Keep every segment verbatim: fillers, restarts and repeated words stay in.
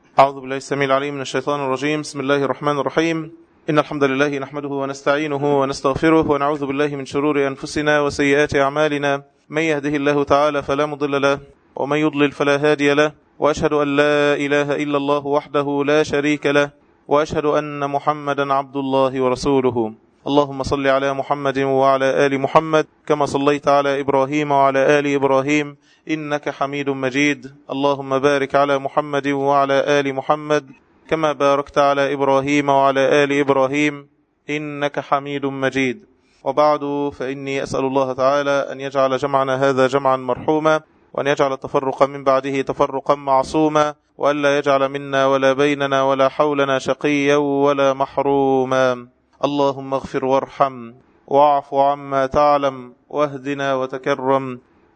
أعوذ بالله السميع العليم من الشيطان الرجيم. بسم الله الرحمن الرحيم. إن الحمد لله نحمده ونستعينه ونستغفره ونعوذ بالله من شرور أنفسنا وسيئات أعمالنا. من يهده الله تعالى فلا مضل له ومن يضلل فلا هادي له، وأشهد أن لا إله إلا الله وحده لا شريك له، وأشهد أن محمدا عبد الله ورسوله. اللهم صل على محمد وعلى آل محمد كما صليت على إبراهيم وعلى آل إبراهيم إنك حميد مجيد. اللهم بارك على محمد وعلى آل محمد كما باركت على إبراهيم وعلى آل إبراهيم إنك حميد مجيد. وبعد، فإني أسأل الله تعالى أن يجعل جمعنا هذا جمعا مرحوما، وأن يجعل التفرق من بعده تفرقا معصوما، وألا يجعل منا ولا بيننا ولا حولنا شقيا ولا محروما. اللهم اغفر وارحم واعف عما تعلم واهدنا وتكرم،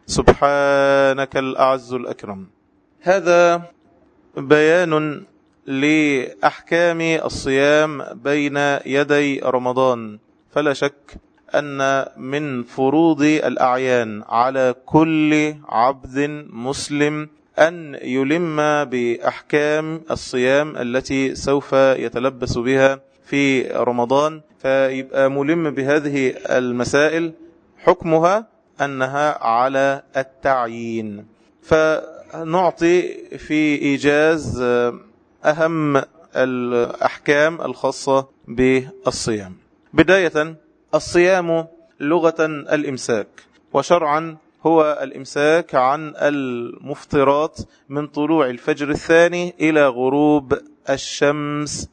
سبحانك الأعز الأكرم. هذا بيان لأحكام الصيام بين يدي رمضان. فلا شك أن من فروض الأعيان على كل عبد مسلم أن يلم بأحكام الصيام التي سوف يتلبس بها في رمضان، فيبقى ملم بهذه المسائل. حكمها أنها على التعيين، فنعطي في إيجاز أهم الأحكام الخاصة بالصيام. بداية، الصيام لغة الإمساك، وشرعا هو الإمساك عن المفطرات من طلوع الفجر الثاني إلى غروب الشمس،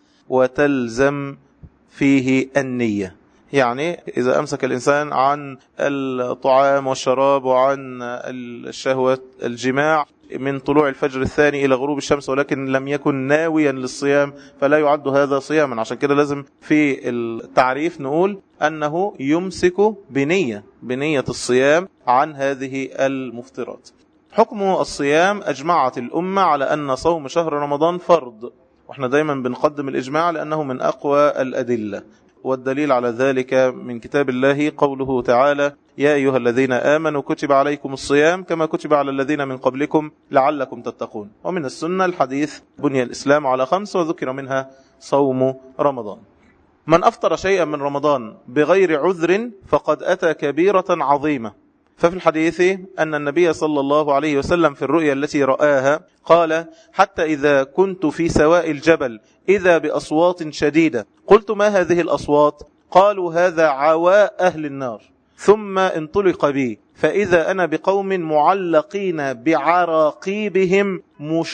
وتلزم فيه النية. يعني إذا أمسك الإنسان عن الطعام والشراب وعن الشهوة الجماع من طلوع الفجر الثاني إلى غروب الشمس ولكن لم يكن ناويا للصيام، فلا يعد هذا صياما. عشان كده لازم في التعريف نقول أنه يمسك بنية بنية الصيام عن هذه المفطرات. حكم الصيام، أجمعت الأمة على أن صوم شهر رمضان فرض، واحنا دايما بنقدم الإجماع لأنه من أقوى الأدلة، والدليل على ذلك من كتاب الله قوله تعالى: يا أيها الذين آمنوا كتب عليكم الصيام كما كتب على الذين من قبلكم لعلكم تتقون. ومن السنة الحديث: بني الإسلام على خمس، وذكر منها صوم رمضان. من أفطر شيئا من رمضان بغير عذر فقد أتى كبيرة عظيمة. ففي الحديث أن النبي صلى الله عليه وسلم في الرؤيا التي رآها قال: حتى إذا كنت في سواء الجبل إذا بأصوات شديدة، قلت: ما هذه الأصوات؟ قالوا: هذا عواء أهل النار. ثم انطلق بي فإذا أنا بقوم معلقين بعراقيبهم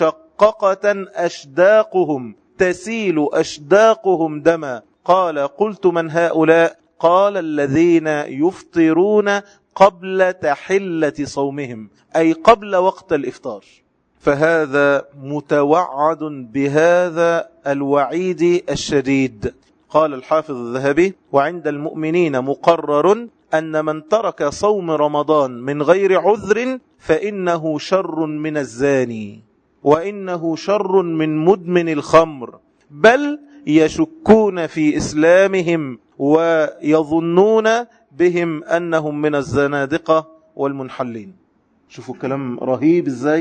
مشققة أشداقهم تسيل أشداقهم دما. قال: قلت: من هؤلاء؟ قال: الذين يفطرون قبل تحلة صومهم، أي قبل وقت الإفطار. فهذا متوعد بهذا الوعيد الشديد. قال الحافظ الذهبي: وعند المؤمنين مقرر أن من ترك صوم رمضان من غير عذر فإنه شر من الزاني، وإنه شر من مدمن الخمر، بل يشكون في إسلامهم ويظنون بهم أنهم من الزنادقة والمنحلين. شوفوا الكلام رهيب إزاي،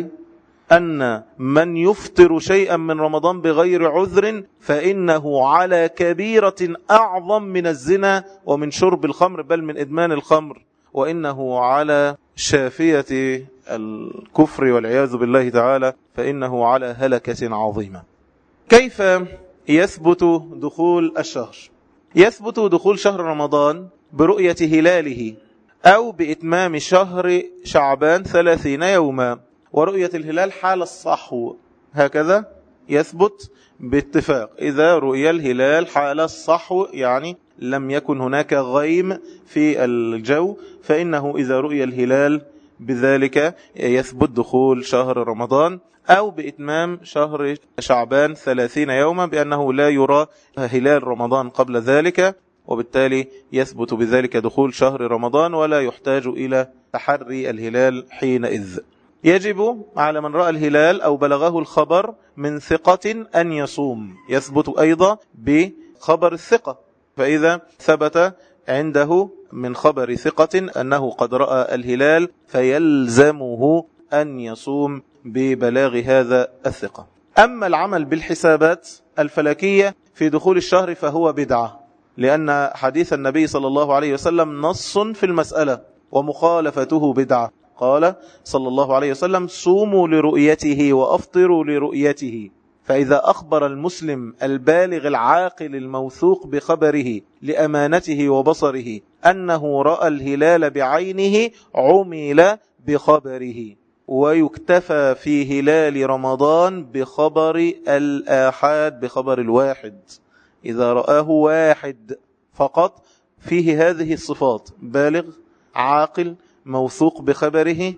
أن من يفطر شيئا من رمضان بغير عذر فإنه على كبيرة أعظم من الزنا ومن شرب الخمر، بل من إدمان الخمر، وإنه على شافية الكفر والعياذ بالله تعالى، فإنه على هلكة عظيمة. كيف يثبت دخول الشهر؟ يثبت دخول شهر رمضان برؤية هلاله أو بإتمام شهر شعبان ثلاثين يوما، ورؤية الهلال حال الصحو. هكذا يثبت باتفاق. إذا رؤية الهلال حال الصحو يعني لم يكن هناك غيم في الجو، فإنه إذا رؤية الهلال بذلك يثبت دخول شهر رمضان، أو بإتمام شهر شعبان ثلاثين يوما بأنه لا يرى هلال رمضان قبل ذلك، وبالتالي يثبت بذلك دخول شهر رمضان ولا يحتاج إلى تحري الهلال حينئذ. يجب على من رأى الهلال أو بلغه الخبر من ثقة أن يصوم. يثبت أيضا بخبر الثقة، فإذا ثبت عنده من خبر ثقة أنه قد رأى الهلال فيلزمه أن يصوم ببلاغ هذا الثقة. أما العمل بالحسابات الفلكية في دخول الشهر فهو بدعة، لأن حديث النبي صلى الله عليه وسلم نص في المسألة ومخالفته بدعة. قال صلى الله عليه وسلم: صوموا لرؤيته وأفطروا لرؤيته. فإذا أخبر المسلم البالغ العاقل الموثوق بخبره لأمانته وبصره أنه رأى الهلال بعينه عمل بخبره، ويكتفى في هلال رمضان بخبر الآحاد، بخبر الواحد. إذا رآه واحد فقط فيه هذه الصفات: بالغ عاقل موثوق بخبره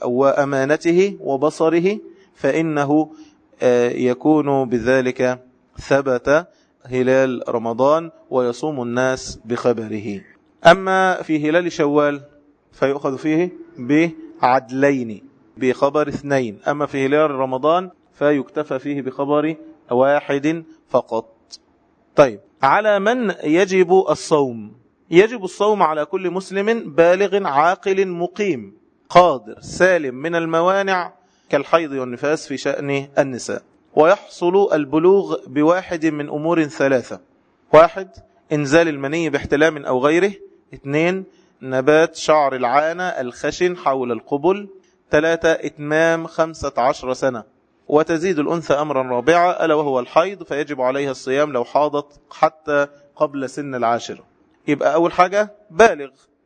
وأمانته وبصره، فإنه يكون بذلك ثبت هلال رمضان ويصوم الناس بخبره. أما في هلال شوال فيؤخذ فيه بعدلين، بخبر اثنين. أما في هلال رمضان فيكتفى فيه بخبر واحد فقط. طيب، على من يجب الصوم؟ يجب الصوم على كل مسلم بالغ عاقل مقيم قادر سالم من الموانع كالحيض والنفاس في شأن النساء. ويحصل البلوغ بواحد من أمور ثلاثة: واحد، إنزال المني باحتلام أو غيره. اثنين، نبات شعر العانة الخشن حول القبل. ثلاثة، إتمام خمسة عشر سنة. وتزيد الأنثى أمرا رابعا ألا وهو الحيض، فيجب عليها الصيام لو حاضت حتى قبل سن العاشرة. يبقى أول حاجة بالغ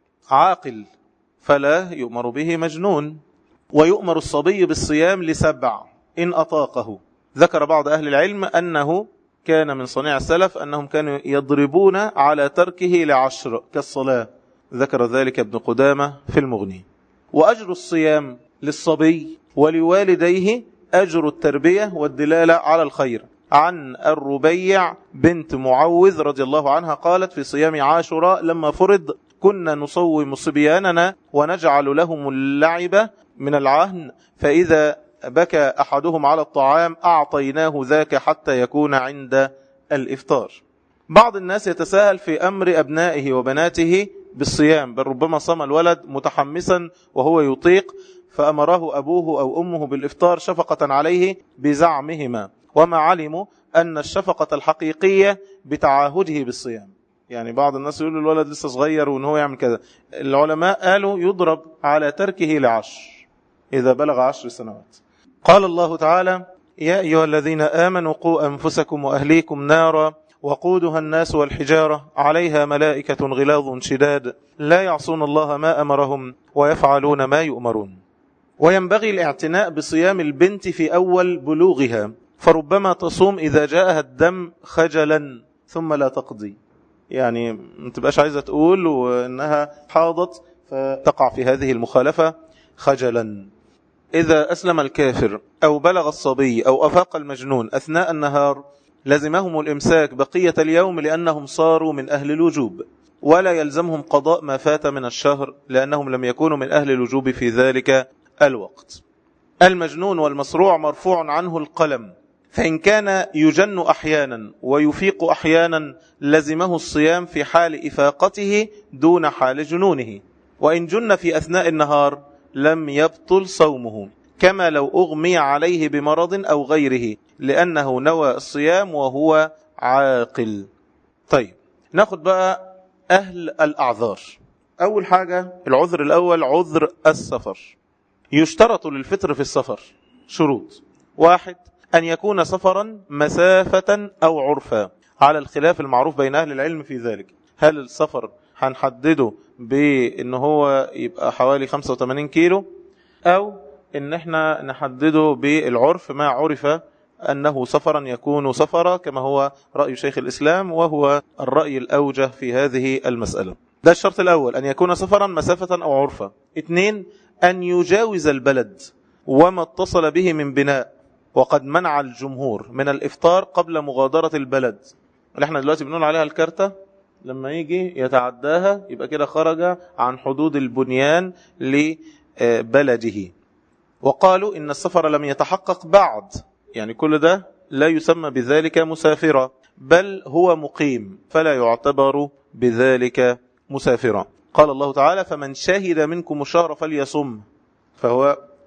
عاقل، فلا يؤمر به مجنون. ويؤمر الصبي بالصيام لسبع إن أطاقه. ذكر بعض أهل العلم أنه كان من صنيع السلف أنهم كانوا يضربون على تركه لعشر كالصلاة، ذكر ذلك ابن قدامة في المغني. وأجر الصيام للصبي ولوالديه أجر التربية والدلالة على الخير. عن الربيع بنت معوذ رضي الله عنها قالت في صيام عاشوراء لما فرض: كنا نصوم صبياننا ونجعل لهم اللعب من العهن، فإذا بكى أحدهم على الطعام أعطيناه ذاك حتى يكون عند الإفطار. بعض الناس يتساهل في أمر أبنائه وبناته بالصيام، بل ربما صام الولد متحمسا وهو يطيق فأمره أبوه أو أمه بالإفطار شفقة عليه بزعمهما، وما علموا أن الشفقة الحقيقية بتعاهده بالصيام. يعني بعض الناس يقولوا الولد لسه صغير وأنه هو يعمل كذا. العلماء قالوا يضرب على تركه لعشر إذا بلغ عشر سنوات. قال الله تعالى: يا أيها الذين آمنوا قوا أنفسكم وأهليكم نارا وقودها الناس والحجارة عليها ملائكة غلاظ شداد لا يعصون الله ما أمرهم ويفعلون ما يؤمرون. وينبغي الاعتناء بصيام البنت في أول بلوغها، فربما تصوم إذا جاءها الدم خجلا ثم لا تقضي، يعني ما تبقاش عايزة تقول وإنها حاضت فتقع في هذه المخالفة خجلا. إذا أسلم الكافر أو بلغ الصبي أو أفاق المجنون أثناء النهار لزمهم الإمساك بقية اليوم لأنهم صاروا من أهل الوجوب، ولا يلزمهم قضاء ما فات من الشهر لأنهم لم يكونوا من أهل الوجوب في ذلك الوقت. المجنون والمصروع مرفوع عنه القلم، فإن كان يجن أحيانا ويفيق أحيانا لزمه الصيام في حال إفاقته دون حال جنونه، وإن جن في أثناء النهار لم يبطل صومه، كما لو أغمي عليه بمرض أو غيره لأنه نوى الصيام وهو عاقل. طيب، ناخد بقى أهل الأعذار. أول حاجة العذر الأول عذر السفر. يشترط للفطر في السفر شروط: واحد، أن يكون سفرا مسافة أو عرفا، على الخلاف المعروف بين أهل العلم في ذلك. هل السفر هنحدده بأن هو يبقى حوالي خمسة وثمانين كيلو، أو إن احنا نحدده بالعرف ما عرف أنه سفرا يكون سفرا، كما هو رأي شيخ الإسلام وهو الرأي الأوجه في هذه المسألة. ده الشرط الأول، أن يكون سفرا مسافة أو عرفا. اثنين، أن يجاوز البلد وما اتصل به من بناء، وقد منع الجمهور من الإفطار قبل مغادرة البلد، اللي احنا دلوقتي بنقول عليها الكارتة، لما يجي يتعداها يبقى كده خرج عن حدود البنيان لبلده. وقالوا إن السفر لم يتحقق بعد، يعني كل ده لا يسمى بذلك مسافرا، بل هو مقيم فلا يعتبر بذلك مسافرا. قال الله تعالى: فمن شهد منكم الشهر فليصم، فهو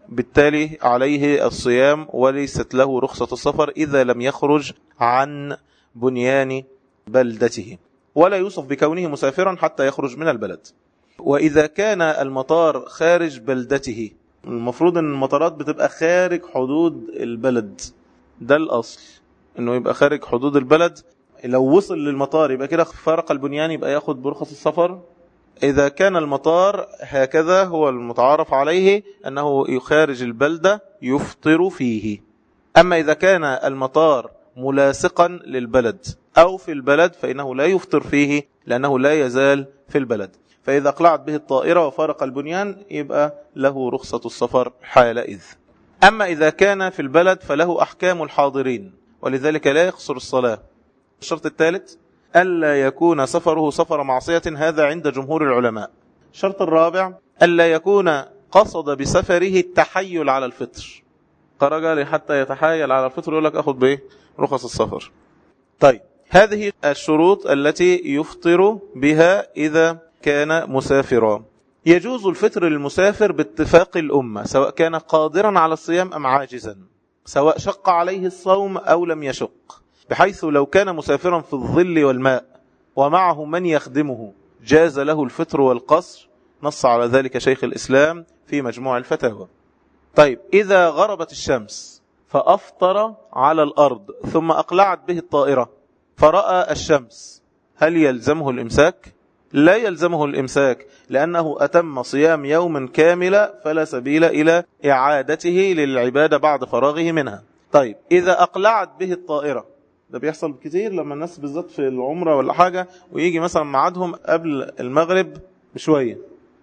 بالتالي عليه الصيام وليست له رخصة السفر إذا لم يخرج عن بنيان بلدته، ولا يوصف بكونه مسافرا حتى يخرج من البلد. وإذا كان المطار خارج بلدته، المفروض أن المطارات بتبقى خارج حدود البلد، ده الأصل أنه يبقى خارج حدود البلد. لو وصل للمطار يبقى كده فارق البنيان، يبقى ياخد برخص السفر. إذا كان المطار هكذا هو المتعارف عليه أنه يخارج البلدة يفطر فيه. أما إذا كان المطار ملاصقا للبلد أو في البلد فإنه لا يفطر فيه لأنه لا يزال في البلد. فإذا أقلعت به الطائرة وفارق البنيان يبقى له رخصة السفر حالئذ. أما إذا كان في البلد فله أحكام الحاضرين، ولذلك لا يقصر الصلاة. الشرط الثالث ألا يكون سفره سفر معصية، هذا عند جمهور العلماء. الشرط الرابع ألا يكون قصد بسفره التحيل على الفطر، خرج حتى يتحايل على الفطر يقول لك أخذ به رخص السفر. طيب هذه الشروط التي يفطر بها إذا كان مسافرا. يجوز الفطر للمسافر باتفاق الأمة سواء كان قادرا على الصيام أم عاجزا، سواء شق عليه الصوم أو لم يشق، بحيث لو كان مسافرا في الظل والماء ومعه من يخدمه جاز له الفطر والقصر، نص على ذلك شيخ الإسلام في مجموع الفتاوى. طيب إذا غربت الشمس فأفطر على الأرض ثم أقلعت به الطائرة فرأى الشمس، هل يلزمه الإمساك؟ لا يلزمه الإمساك، لأنه أتم صيام يوم كاملا فلا سبيل إلى إعادته للعبادة بعد فراغه منها. طيب إذا أقلعت به الطائرة، ده بيحصل كتير لما الناس بالذات في العمرة ولا حاجة ويجي مثلا معادهم قبل المغرب بشوية،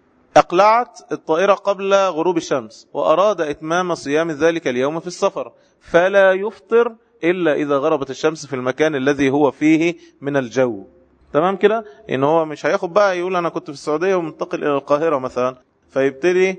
أقلعت الطائرة قبل غروب الشمس وأراد إتمام صيام ذلك اليوم في السفر، فلا يفطر إلا إذا غربت الشمس في المكان الذي هو فيه من الجو. تمام كده؟ إن هو مش هياخد بقى يقول أنا كنت في السعودية ومنتقل إلى القاهرة مثلا، فيبتدي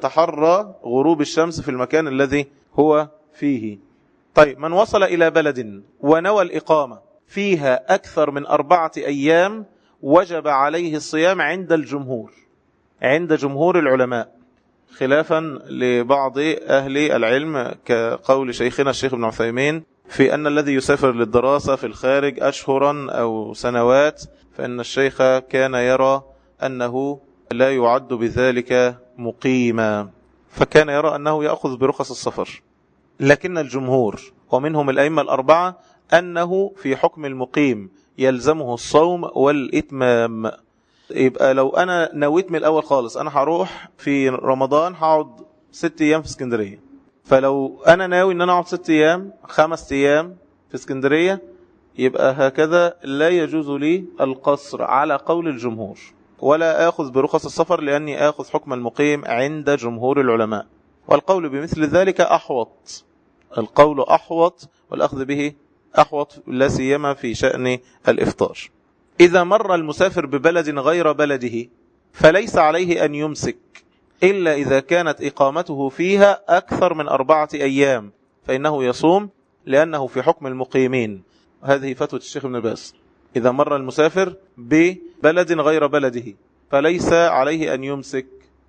يتحرى غروب الشمس في المكان الذي هو فيه. طيب من وصل إلى بلد ونوى الإقامة فيها أكثر من أربعة أيام وجب عليه الصيام عند الجمهور، عند جمهور العلماء، خلافا لبعض أهل العلم كقول شيخنا الشيخ ابن عثيمين في أن الذي يسافر للدراسة في الخارج أشهرا أو سنوات فإن الشيخ كان يرى أنه لا يعد بذلك مقيما، فكان يرى أنه يأخذ برخص السفر. لكن الجمهور ومنهم الأئمة الأربعة أنه في حكم المقيم يلزمه الصوم والإتمام. يبقى لو أنا نويت من الأول خالص أنا هروح في رمضان هقعد ست أيام في اسكندرية، فلو أنا ناوي أن أنا أقعد ست أيام خمس أيام في اسكندرية يبقى هكذا لا يجوز لي القصر على قول الجمهور، ولا آخذ برخص السفر لأني آخذ حكم المقيم عند جمهور العلماء. والقول بمثل ذلك أحوط، القول أحوط والأخذ به أحوط، لا سيما في شأن الإفطار. إذا مر المسافر ببلد غير بلده فليس عليه أن يمسك إلا إذا كانت إقامته فيها أكثر من أربعة أيام فإنه يصوم لأنه في حكم المقيمين. هذه فتوى الشيخ ابن باز. إذا مر المسافر ببلد غير بلده فليس عليه أن يمسك،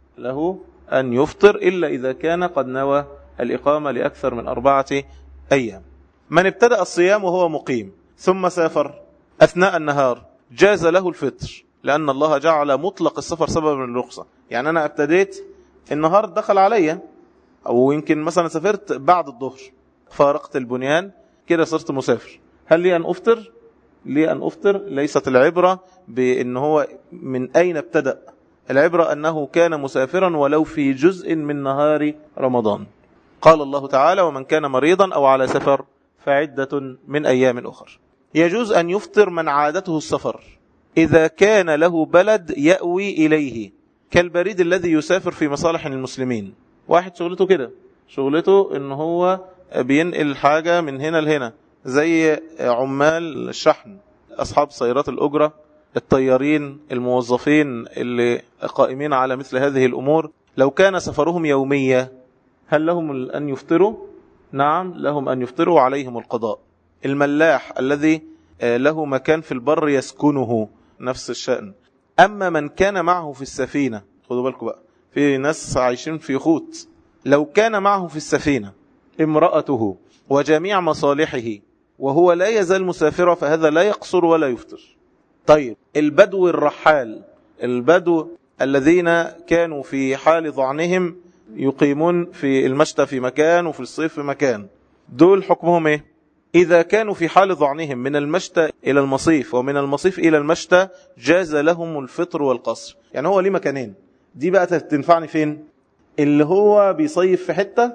له أن يفطر إلا إذا كان قد نوى الإقامة لأكثر من أربعة أيام. من ابتدأ الصيام وهو مقيم ثم سافر أثناء النهار جاز له الفطر، لأن الله جعل مطلق السفر سبب من الرخصة. يعني أنا ابتديت النهار دخل عليا، أو يمكن مثلا سافرت بعد الظهر فارقت البنيان كده صرت مسافر، هل لي أن أفطر؟ لي أن أفطر. ليست العبرة بأن هو من أين ابتدأ، العبرة أنه كان مسافرا ولو في جزء من نهار رمضان. قال الله تعالى ومن كان مريضا أو على سفر فعدة من أيام أخر. يجوز أن يفطر من عادته السفر إذا كان له بلد يأوي إليه، كالبريد الذي يسافر في مصالح المسلمين. واحد شغلته كده، شغلته إن هو بينقل حاجة من هنا لهنا، زي عمال الشحن، أصحاب سيارات الأجرة، الطيارين، الموظفين اللي قائمين على مثل هذه الأمور. لو كان سفرهم يومية هل لهم أن يفطروا؟ نعم لهم أن يفطروا وعليهم القضاء. الملاح الذي له مكان في البر يسكنه نفس الشأن. أما من كان معه في السفينة، خذوا بالكم بقى، في ناس عايشين في خوت لو كان معه في السفينة امرأته وجميع مصالحه وهو لا يزال مسافرا فهذا لا يقصر ولا يفطر. طيب البدو الرحال، البدو الذين كانوا في حال ضعنهم يقيمون في المشتى في مكان وفي الصيف في مكان، دول حكمهم ايه؟ إذا كانوا في حال ضعنهم من المشتى إلى المصيف ومن المصيف إلى المشتى جاز لهم الفطر والقصر. يعني هو ليه مكانين، دي بقى تنفعني فين؟ اللي هو بيصيف في حتة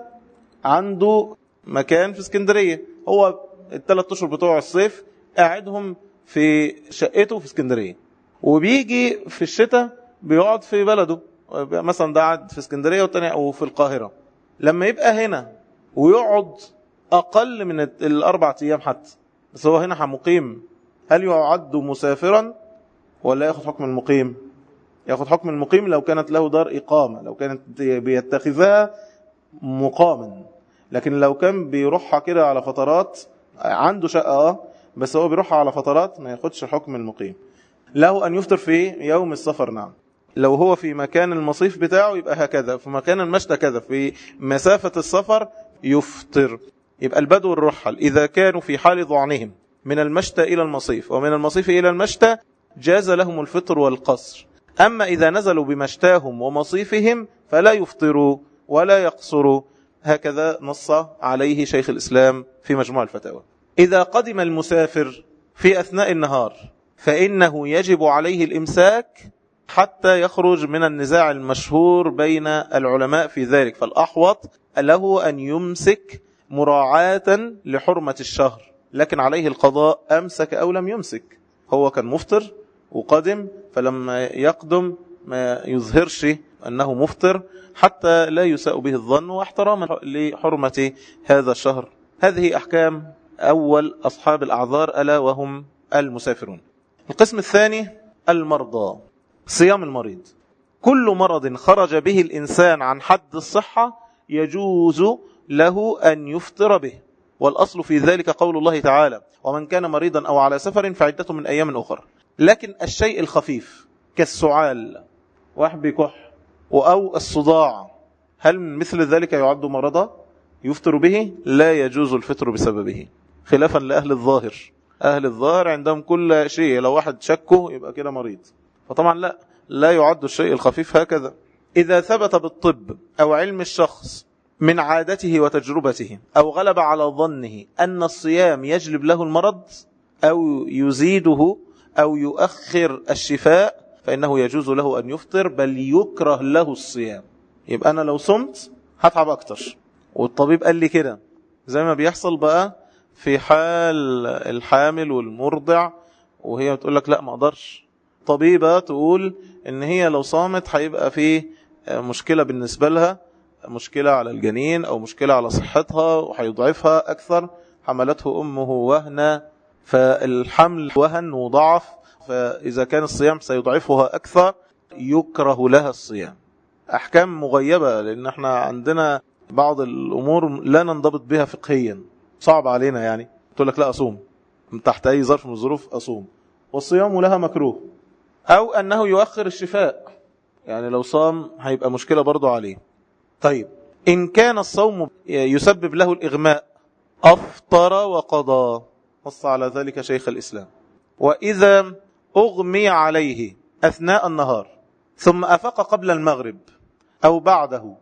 عنده مكان في اسكندرية، هو الثلاث اشهر بتوع الصيف قاعدهم في شقته في اسكندرية، وبيجي في الشتاء بيقعد في بلده، مثلا ده قاعد في اسكندرية والتاني أو في القاهرة. لما يبقى هنا ويقعد أقل من الأربع أيام حتى، بس هو هنا مقيم، هل يعد مسافرا ولا يأخذ حكم المقيم؟ يأخذ حكم المقيم لو كانت له دار إقامة، لو كانت بيتخذها مقاما. لكن لو كان بيروحها كده على فترات، عنده شقة بس هو بيروحها على فترات، ما ياخدش حكم المقيم. له أن يفطر في يوم السفر، نعم. لو هو في مكان المصيف بتاعه يبقى هكذا، في مكان المشتى كذا، في مسافة السفر يفطر. يبقى البدو الرحل إذا كانوا في حال ضعنهم من المشتى إلى المصيف ومن المصيف إلى المشتى جاز لهم الفطر والقصر. أما إذا نزلوا بمشتاهم ومصيفهم فلا يفطروا ولا يقصروا، هكذا نص عليه شيخ الإسلام في مجموع الفتاوى. إذا قدم المسافر في أثناء النهار فإنه يجب عليه الإمساك حتى يخرج من النزاع المشهور بين العلماء في ذلك، فالأحوط له أن يمسك مراعاة لحرمة الشهر، لكن عليه القضاء أمسك أو لم يمسك. هو كان مفطر وقدم، فلما يقدم ما يظهرش أنه مفطر حتى لا يساء به الظن، واحتراما لحرمة هذا الشهر. هذه أحكام أول أصحاب الأعذار ألا وهم المسافرون. القسم الثاني المرضى، صيام المريض. كل مرض خرج به الإنسان عن حد الصحة يجوز له أن يفطر به، والأصل في ذلك قول الله تعالى ومن كان مريضا أو على سفر فعدة من أيام أخرى. لكن الشيء الخفيف كالسعال، واحد بيكح، أو الصداع، هل مثل ذلك يعد مرضا يفطر به؟ لا يجوز الفطر بسببه، خلافا لأهل الظاهر. أهل الظاهر عندهم كل شيء لو واحد شكه يبقى كده مريض، فطبعا لا لا يعد الشيء الخفيف هكذا. إذا ثبت بالطب أو علم الشخص من عادته وتجربته أو غلب على ظنه أن الصيام يجلب له المرض أو يزيده أو يؤخر الشفاء فإنه يجوز له أن يفطر، بل يكره له الصيام. يبقى أنا لو صمت هتعب أكتر، والطبيب قال لي كده، زي ما بيحصل بقى في حال الحامل والمرضع وهي بتقول لك لا ما أقدرش. طبيبة تقول إن هي لو صامت هيبقى فيه مشكلة بالنسبة لها، مشكلة على الجنين أو مشكلة على صحتها وهيضعفها أكثر. حملته أمه وهنا، فالحمل وهن وضعف، فإذا كان الصيام سيضعفها أكثر يكره لها الصيام. أحكام مغيبة، لأن احنا عندنا بعض الأمور لا ننضبط بها فقهيا، صعب علينا. يعني تقول لك لا أصوم تحت أي ظرف من الظروف أصوم، والصيام لها مكروه. أو أنه يؤخر الشفاء، يعني لو صام هيبقى مشكلة برضو عليه. طيب إن كان الصوم يسبب له الإغماء أفطر وقضى، نص على ذلك شيخ الإسلام. وإذا أغمي عليه أثناء النهار ثم أفق قبل المغرب أو بعده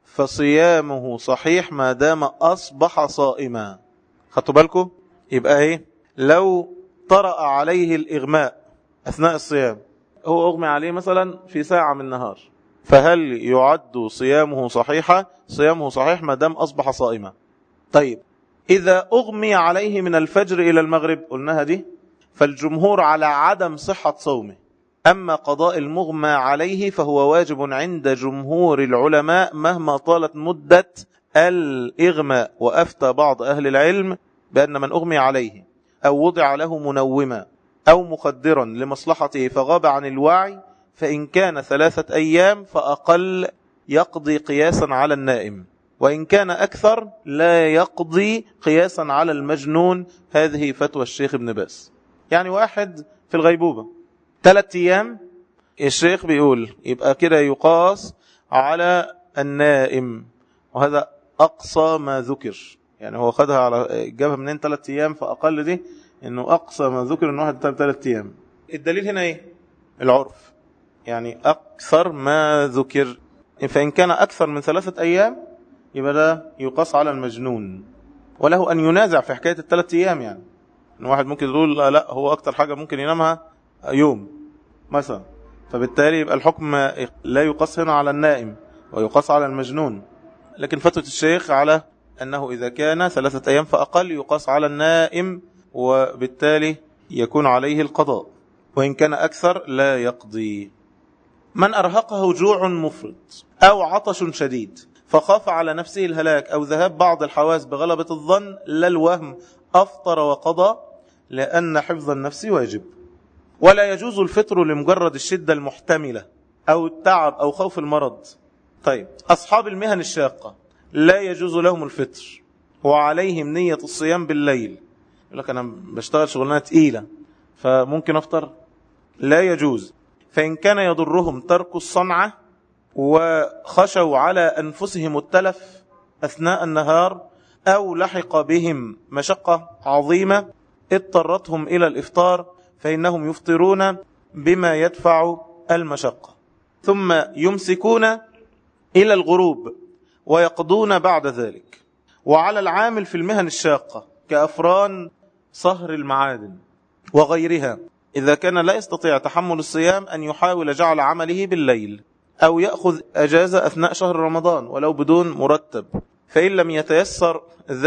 فصيامه صحيح ما دام أصبح صائما. خدتوا بالكم؟ يبقى إيه؟ لو طرأ عليه الإغماء أثناء الصيام، هو أغمي عليه مثلا في ساعة من النهار، فهل يعد صيامه صحيحا؟ صيامه صحيح ما دام أصبح صائما. طيب إذا أغمي عليه من الفجر إلى المغرب، قلناها دي، فالجمهور على عدم صحة صومه. أما قضاء المغمى عليه فهو واجب عند جمهور العلماء مهما طالت مدة الإغماء. وأفتى بعض أهل العلم بأن من أغمي عليه أو وضع له منوما أو مخدرا لمصلحته فغاب عن الوعي، فإن كان ثلاثة أيام فأقل يقضي قياسا على النائم، وإن كان أكثر لا يقضي قياسا على المجنون. هذه فتوى الشيخ ابن باز. يعني واحد في الغيبوبة ثلاثة أيام، الشيخ بيقول يبقى كده يقاس على النائم، وهذا أقصى ما ذكر، يعني هو خدها على جابها منين ثلاث أيام فأقل دي إنه أقصى ما ذكر إنه واحد ثلاث أيام. الدليل هنا إيه؟ العرف، يعني أكثر ما ذكر، فإن كان أكثر من ثلاثة أيام يبقى ده يقاس على المجنون، وله أن ينازع في حكاية الثلاث أيام. يعني إن واحد ممكن يقول لا, لا هو أكثر حاجة ممكن ينامها يوم مثلا، فبالتالي يبقى الحكم لا يقاس هنا على النائم ويقاس على المجنون. لكن فتوى الشيخ على أنه إذا كان ثلاثة أيام فأقل يقاس على النائم، وبالتالي يكون عليه القضاء، وإن كان أكثر لا يقضي. من أرهقه جوع مفرط أو عطش شديد فخاف على نفسه الهلاك أو ذهاب بعض الحواس بغلبة الظن لا الوهم أفطر وقضى، لأن حفظ النفس واجب. ولا يجوز الفطر لمجرد الشدة المحتملة أو التعب أو خوف المرض. طيب أصحاب المهن الشاقة لا يجوز لهم الفطر وعليهم نية الصيام بالليل. يقول لك أنا بشتغل شغلانة تقيلة فممكن أفطر، لا يجوز. فإن كان يضرهم ترك الصنعة وخشوا على أنفسهم التلف أثناء النهار أو لحق بهم مشقة عظيمة اضطرتهم إلى الإفطار فإنهم يفطرون بما يدفع المشقة، ثم يمسكون إلى الغروب ويقضون بعد ذلك. وعلى العامل في المهن الشاقة كأفران صهر المعادن وغيرها إذا كان لا يستطيع تحمل الصيام أن يحاول جعل عمله بالليل أو يأخذ أجازة أثناء شهر رمضان ولو بدون مرتب، فإن لم يتيسر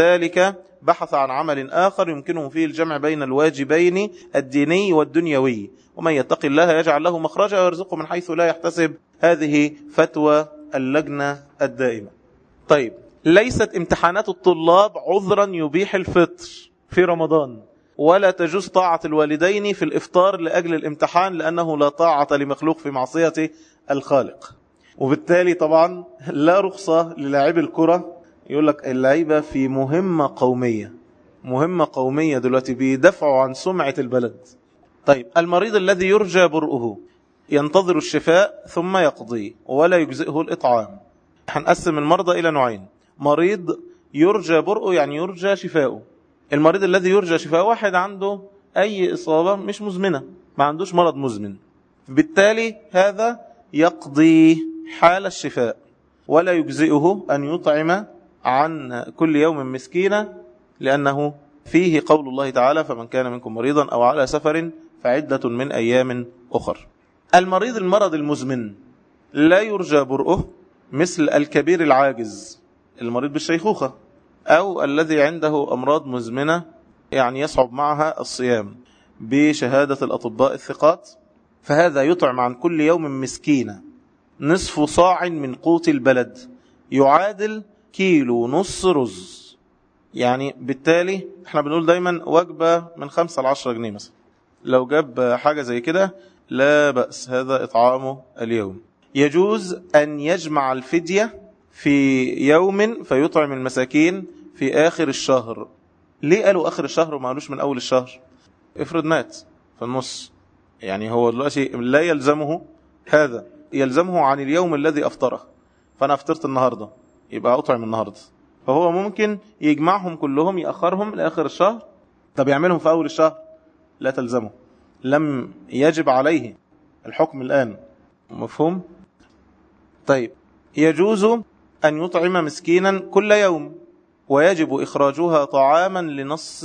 ذلك بحث عن عمل آخر يمكنه فيه الجمع بين الواجبين الديني والدنيوي، ومن يتق الله يجعل له مخرجا ويرزقه من حيث لا يحتسب. هذه فتوى اللجنة الدائمة. طيب ليست امتحانات الطلاب عذرا يبيح الفطر في رمضان، ولا تجوز طاعة الوالدين في الإفطار لأجل الامتحان، لأنه لا طاعة لمخلوق في معصية الخالق. وبالتالي طبعا لا رخصة للاعب الكرة، يقول لك اللعيبة في مهمة قومية، مهمة قومية دلوقتي بيدفعوا عن سمعة البلد. طيب المريض الذي يرجى برؤه ينتظر الشفاء ثم يقضي ولا يجزئه الإطعام. هنقسم المرضى إلى نوعين: مريض يرجى برؤه يعني يرجى شفاؤه. المريض الذي يرجى شفاؤه واحد عنده أي إصابة مش مزمنة، ما عندوش مرض مزمن، بالتالي هذا يقضي حال الشفاء ولا يجزئه أن يطعم عن كل يوم مسكينة، لأنه فيه قول الله تعالى: فمن كان منكم مريضا أو على سفر فعدة من أيام أخر. المريض المرض المزمن لا يرجى برؤه، مثل الكبير العاجز، المريض بالشيخوخة، أو الذي عنده أمراض مزمنة يعني يصعب معها الصيام بشهادة الأطباء الثقات، فهذا يطعم عن كل يوم مسكينة نصف صاع من قوت البلد يعادل كيلو نص رز. يعني بالتالي احنا بنقول دايما وجبة من خمسة لعشرة جنيه مثلا، لو جاب حاجة زي كده لا بأس، هذا إطعامه اليوم. يجوز أن يجمع الفدية في يوم فيطعم المساكين في آخر الشهر. ليه قالوا آخر الشهر وما قالوش من أول الشهر؟ افرض مات في النص، يعني هو دلوقتي لا يلزمه هذا، يلزمه عن اليوم الذي أفطره، فأنا أفطرت النهاردة يبقى أطعم النهاردة، فهو ممكن يجمعهم كلهم يأخرهم لآخر الشهر. طب يعملهم في أول الشهر؟ لا تلزمه، لم يجب عليه الحكم الآن. مفهوم؟ طيب يجوز أن يطعم مسكينا كل يوم، ويجب إخراجها طعاما لنص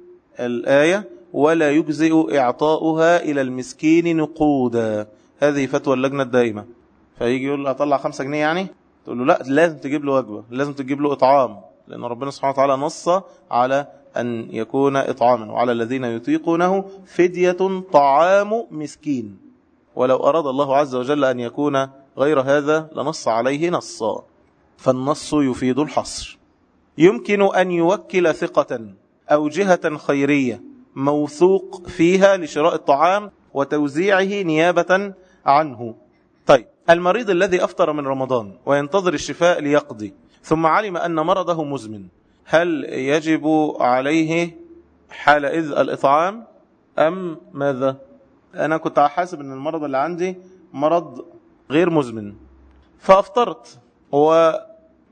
الآية: ولا يجزئ إعطاؤها إلى المسكين نقودا. هذه فتوى اللجنة الدائمة. فيجي يقول له أطلع خمسة جنيه يعني، تقول له لا، لازم تجيب له وجبة، لازم تجيب له إطعام، لأن ربنا سبحانه وتعالى نص على أن يكون إطعاما، وعلى الذين يطيقونه فدية طعام مسكين. ولو أراد الله عز وجل أن يكون غير هذا لنص عليه نصا، فالنص يفيد الحصر. يمكن أن يوكل ثقة أو جهة خيرية موثوق فيها لشراء الطعام وتوزيعه نيابة عنه. طيب المريض الذي أفطر من رمضان وينتظر الشفاء ليقضي ثم علم أن مرضه مزمن، هل يجب عليه حالئذ الإطعام أم ماذا؟ أنا كنت حاسب أن المرض اللي عندي مرض غير مزمن فأفطرت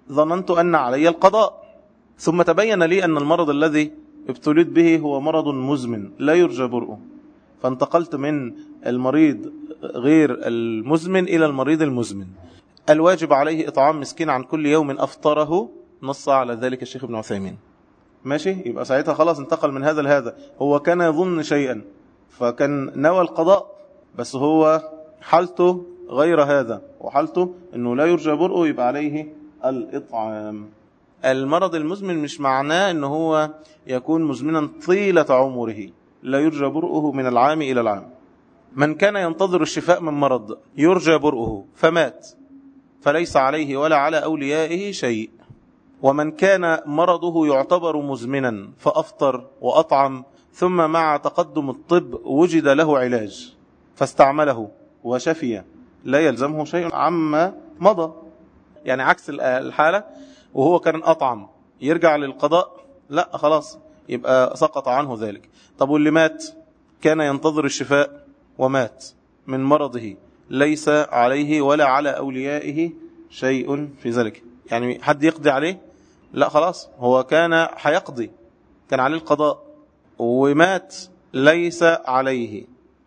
ظننت أن علي القضاء، ثم تبين لي أن المرض الذي ابتليت به هو مرض مزمن لا يرجى برؤه، فانتقلت من المريض غير المزمن إلى المريض المزمن. الواجب عليه إطعام مسكين عن كل يوم أفطره، نص على ذلك الشيخ ابن عثيمين. ماشي، يبقى ساعتها خلاص انتقل من هذا لهذا. هو كان يظن شيئا فكان نوى القضاء، بس هو حالته غير هذا، وحالته أنه لا يرجى برؤه، يبقى عليه الإطعام. المرض المزمن مش معناه أنه هو يكون مزمنا طيلة عمره، لا يرجى برؤه من العام إلى العام. من كان ينتظر الشفاء من مرض يرجى برؤه فمات فليس عليه ولا على أوليائه شيء. ومن كان مرضه يعتبر مزمنا فأفطر وأطعم، ثم مع تقدم الطب وجد له علاج فاستعمله وشفي، لا يلزمه شيء عما مضى. يعني عكس الحالة، وهو كان أطعم يرجع للقضاء؟ لا، خلاص يبقى سقط عنه ذلك. طب واللي مات كان ينتظر الشفاء ومات من مرضه، ليس عليه ولا على أوليائه شيء في ذلك. يعني حد يقضي عليه؟ لا، خلاص هو كان حيقضي، كان عليه القضاء ومات، ليس عليه.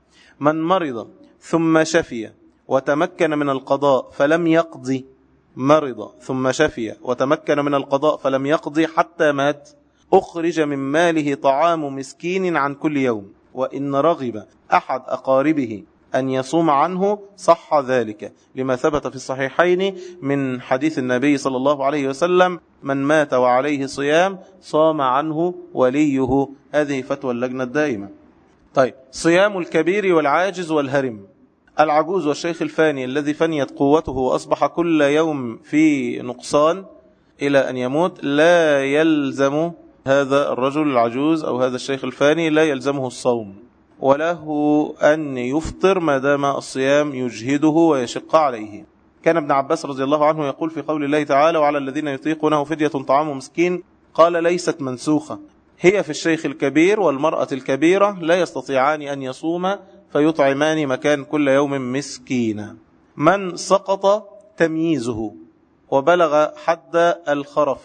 من مرض ثم شفي وتمكن من القضاء فلم يقضي، مرض ثم شفي وتمكن من القضاء فلم يقضي حتى مات، أخرج من ماله طعام مسكين عن كل يوم، وإن رغب أحد أقاربه أن يصوم عنه صح ذلك، لما ثبت في الصحيحين من حديث النبي صلى الله عليه وسلم: من مات وعليه صيام صام عنه وليه. هذه فتوى اللجنة الدائمة. طيب، صيام الكبير والعاجز والهرم. العجوز والشيخ الفاني الذي فنيت قوته وأصبح كل يوم في نقصان إلى أن يموت، لا يلزم هذا الرجل العجوز أو هذا الشيخ الفاني لا يلزمه الصوم، وله أن يفطر ما دام الصيام يجهده ويشق عليه. كان ابن عباس رضي الله عنه يقول في قول الله تعالى: وعلى الذين يطيقونه فدية طعام مسكين، قال: ليست منسوخة، هي في الشيخ الكبير والمرأة الكبيرة لا يستطيعان أن يصوما فيطعمان مكان كل يوم مسكينا. من سقط تمييزه وبلغ حد الخرف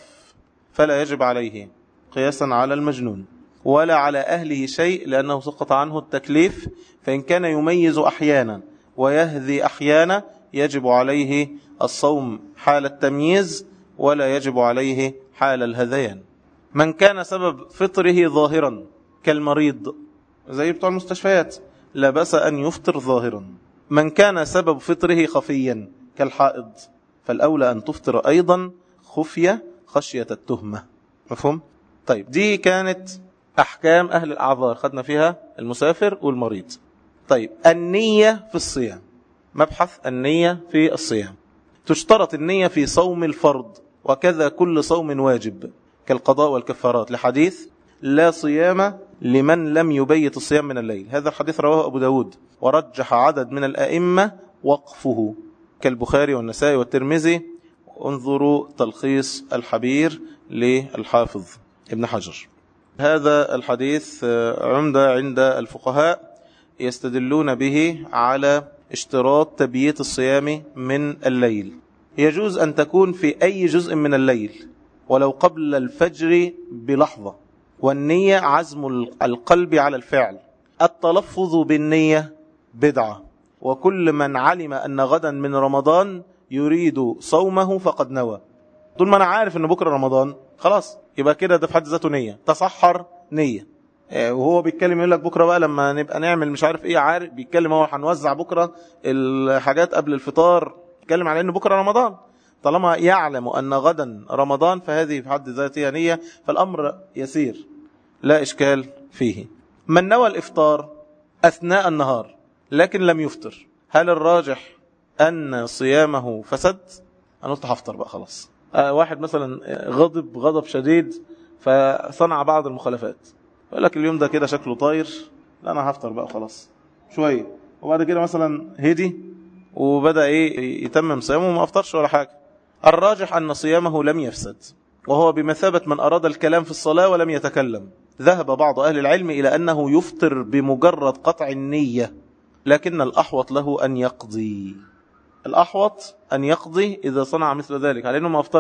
فلا يجب عليه قياسا على المجنون، ولا على أهله شيء لأنه سقط عنه التكليف. فإن كان يميز أحيانا ويهذي أحيانا يجب عليه الصوم حال التمييز، ولا يجب عليه حال الهذيان. من كان سبب فطره ظاهرا كالمريض زي بتوع المستشفيات لا بأس أن يفطر ظاهرا. من كان سبب فطره خفيا كالحائض فالأولى أن تفطر أيضا خفية خشية التهمة. مفهوم؟ طيب، دي كانت أحكام أهل الأعذار، خدنا فيها المسافر والمريض. طيب، النية في الصيام. مبحث النية في الصيام. تشترط النية في صوم الفرض، وكذا كل صوم واجب كالقضاء والكفارات، لحديث: لا صيام لمن لم يبيت الصيام من الليل. هذا الحديث رواه أبو داود، ورجح عدد من الأئمة وقفه كالبخاري والنسائي والترمذي. انظروا تلخيص الحبير للحافظ ابن حجر. هذا الحديث عمدة عند الفقهاء، يستدلون به على اشتراط تبييت الصيام من الليل. يجوز أن تكون في أي جزء من الليل ولو قبل الفجر بلحظة، والنية عزم القلب على الفعل. التلفظ بالنية بدعة، وكل من علم أن غدا من رمضان يريد صومه فقد نوى. طول ما أنا عارف أن بكرة رمضان خلاص يبقى كده ده في حد ذاته نية. تصحر نية، وهو بيتكلم يقول لك بكرة بقى لما نبقى نعمل مش عارف ايه، عارف بيتكلم هو هنوزع بكرة الحاجات قبل الفطار، بيتكلم على أن بكرة رمضان. طالما يعلم أن غدا رمضان فهذه في حد ذاتها نية، فالأمر يسير لا إشكال فيه. من نوى الإفطار أثناء النهار لكن لم يفطر، هل الراجح أن صيامه فسد؟ أنا قلت هفطر بقى خلاص. آه واحد مثلا غضب غضب شديد فصنع بعض المخالفات، يقول لك اليوم ده كده شكله طاير، لا أنا هفطر بقى خلاص شوية، وبعد كده مثلا هدي وبدأ إيه يتمم صيامه وما أفطرش ولا حاجة. الراجح أن صيامه لم يفسد، وهو بمثابة من أراد الكلام في الصلاة ولم يتكلم. ذهب بعض أهل العلم إلى أنه يفطر بمجرد قطع النية، لكن الأحوط له أن يقضي. الأحوط أن يقضي إذا صنع مثل ذلك، على أنه ما أفطرش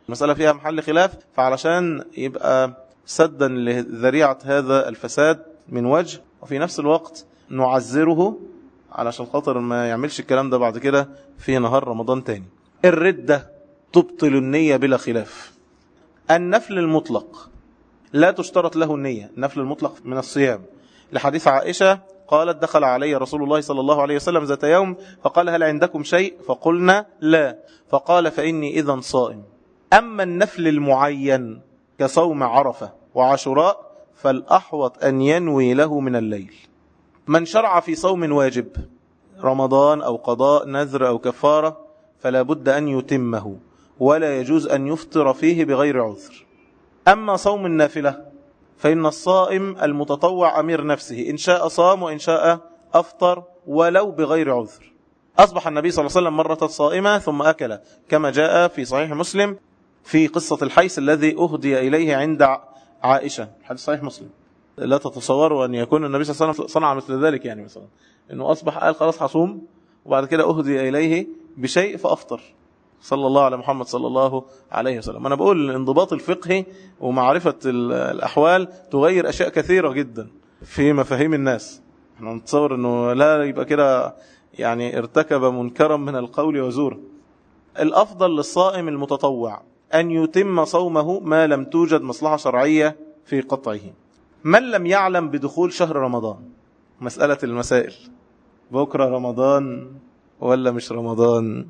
المسألة فيها محل خلاف، فعلشان يبقى سدا لذريعة هذا الفساد من وجه، وفي نفس الوقت نعذره علشان خاطر ما يعملش الكلام ده بعد كده في نهار رمضان تاني. الردة تبطل النية بلا خلاف. النفل المطلق لا تشترط له النية، النفل المطلق من الصيام، لحديث عائشة قالت دخل علي رسول الله صلى الله عليه وسلم ذات يوم فقال هل عندكم شيء؟ فقلنا لا، فقال فإني إذن صائم. أما النفل المعين كصوم عرفة وعاشوراء فالأحوط أن ينوي له من الليل. من شرع في صوم واجب رمضان أو قضاء نذر أو كفارة فلا بد أن يتمه، ولا يجوز أن يفطر فيه بغير عذر. أما صوم النافلة فإن الصائم المتطوع أمير نفسه، إن شاء صام وإن شاء أفطر ولو بغير عذر. أصبح النبي صلى الله عليه وسلم مرة صائمة ثم أكل، كما جاء في صحيح مسلم في قصة الحيس الذي أهدي إليه عند عائشة، حديث صحيح مسلم. لا تتصوروا أن يكون النبي صلى الله عليه وسلم صنع مثل ذلك، يعني مثلا أنه أصبح قال خلاص حصوم وبعد كده أهدي إليه بشيء فأفطر، صلى الله على محمد صلى الله عليه وسلم. أنا بقول الانضباط الفقهي ومعرفة الأحوال تغير أشياء كثيرة جدا في مفاهيم الناس. احنا نتصور أنه لا يبقى كده يعني ارتكب منكرا من القول وزور. الأفضل للصائم المتطوع أن يتم صومه ما لم توجد مصلحة شرعية في قطعه. من لم يعلم بدخول شهر رمضان، مسألة المسائل، بكرة رمضان ولا مش رمضان،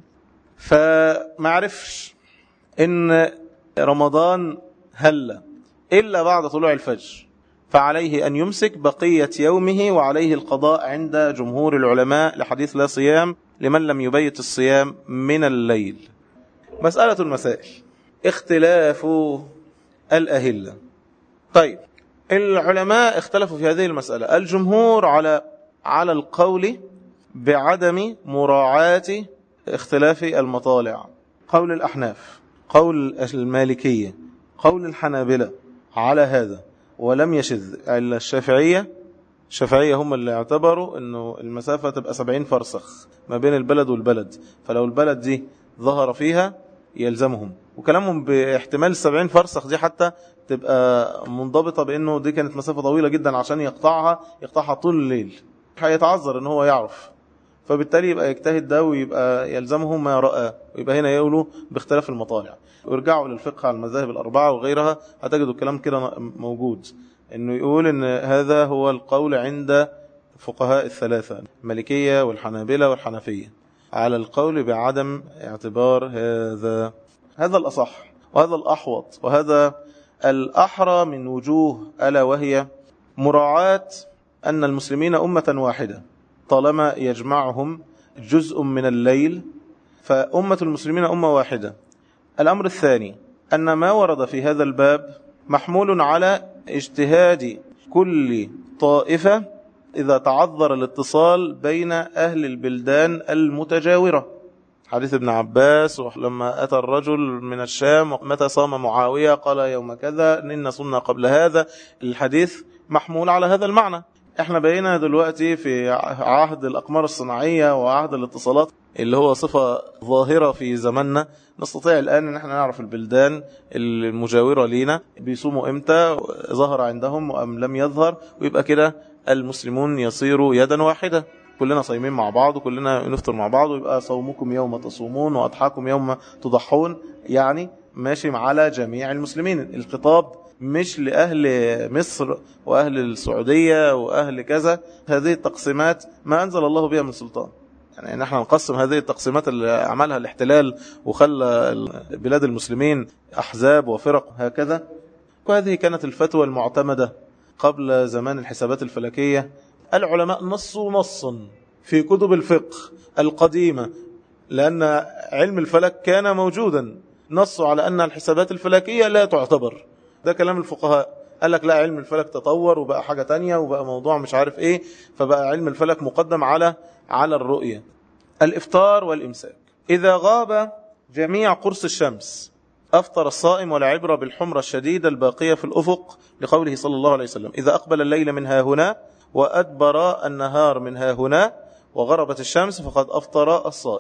فمعرفش إن رمضان هلا إلا بعد طلوع الفجر، فعليه أن يمسك بقية يومه وعليه القضاء عند جمهور العلماء لحديث لا صيام لمن لم يبيت الصيام من الليل. مسألة المسائل اختلاف الأهلة. طيب العلماء اختلفوا في هذه المسألة. الجمهور على على القول بعدم مراعاة اختلاف المطالع، قول الأحناف، قول المالكية، قول الحنابلة على هذا، ولم يشذ إلا الشافعية. الشافعية هم اللي اعتبروا أنه المسافة تبقى سبعين فرسخ ما بين البلد والبلد، فلو البلد دي ظهر فيها يلزمهم، وكلامهم باحتمال السبعين فرسخ دي حتى تبقى منضبطة بأنه دي كانت مسافة طويلة جدا عشان يقطعها يقطعها طول الليل، هيتعذر أنه هو يعرف، فبالتالي يبقى يجتهد ده ويبقى يلزمهم ما رأى، ويبقى هنا يقولوا باختلاف المطالع. ويرجعوا للفقه على المذاهب الأربعة وغيرها هتجدوا الكلام كده موجود، أنه يقول أن هذا هو القول عند فقهاء الثلاثة المالكية والحنابلة والحنفية على القول بعدم اعتبار هذا. هذا الأصح وهذا الأحوط وهذا الأحرى من وجوه، ألا وهي مراعاة أن المسلمين أمة واحدة طالما يجمعهم جزء من الليل، فأمة المسلمين أمة واحدة. الأمر الثاني أن ما ورد في هذا الباب محمول على اجتهاد كل طائفة إذا تعذر الاتصال بين أهل البلدان المتجاورة. حديث ابن عباس لما أتى الرجل من الشام متى صام معاوية قال يوم كذا إن صمنا قبل هذا، الحديث محمول على هذا المعنى. احنا بقينا دلوقتي في عهد الأقمار الصناعية وعهد الاتصالات اللي هو صفة ظاهرة في زماننا، نستطيع الآن ان احنا نعرف البلدان المجاورة لينا بيصوموا امتى، ظهر عندهم وأم لم يظهر، ويبقى كده المسلمون يصيروا يدا واحدة، كلنا صايمين مع بعض وكلنا نفطر مع بعض، ويبقى صومكم يوم تصومون وأضحاكم يوم تضحون، يعني ماشي على جميع المسلمين. الخطاب مش لأهل مصر وأهل السعودية وأهل كذا، هذه التقسيمات ما أنزل الله بها من سلطان، يعني نحن نقسم هذه التقسيمات اللي عملها الاحتلال وخلى بلاد المسلمين أحزاب وفرق هكذا، وهذه كانت الفتوى المعتمدة قبل زمان الحسابات الفلكية. العلماء نصوا نصا في كتب الفقه القديمة، لأن علم الفلك كان موجودا، نصوا على أن الحسابات الفلكية لا تعتبر. ده كلام الفقهاء، قال لك لا، علم الفلك تطور وبقى حاجة تانية وبقى موضوع مش عارف ايه، فبقى علم الفلك مقدم على على الرؤية. الإفطار والإمساك، إذا غاب جميع قرص الشمس أفطر الصائم ولا عبرة بالحمرة الشديدة الباقية في الأفق، لقوله صلى الله عليه وسلم إذا أقبل الليل من ها هنا وأدبر النهار من ها هنا وغربت الشمس فقد أفطر الصائم.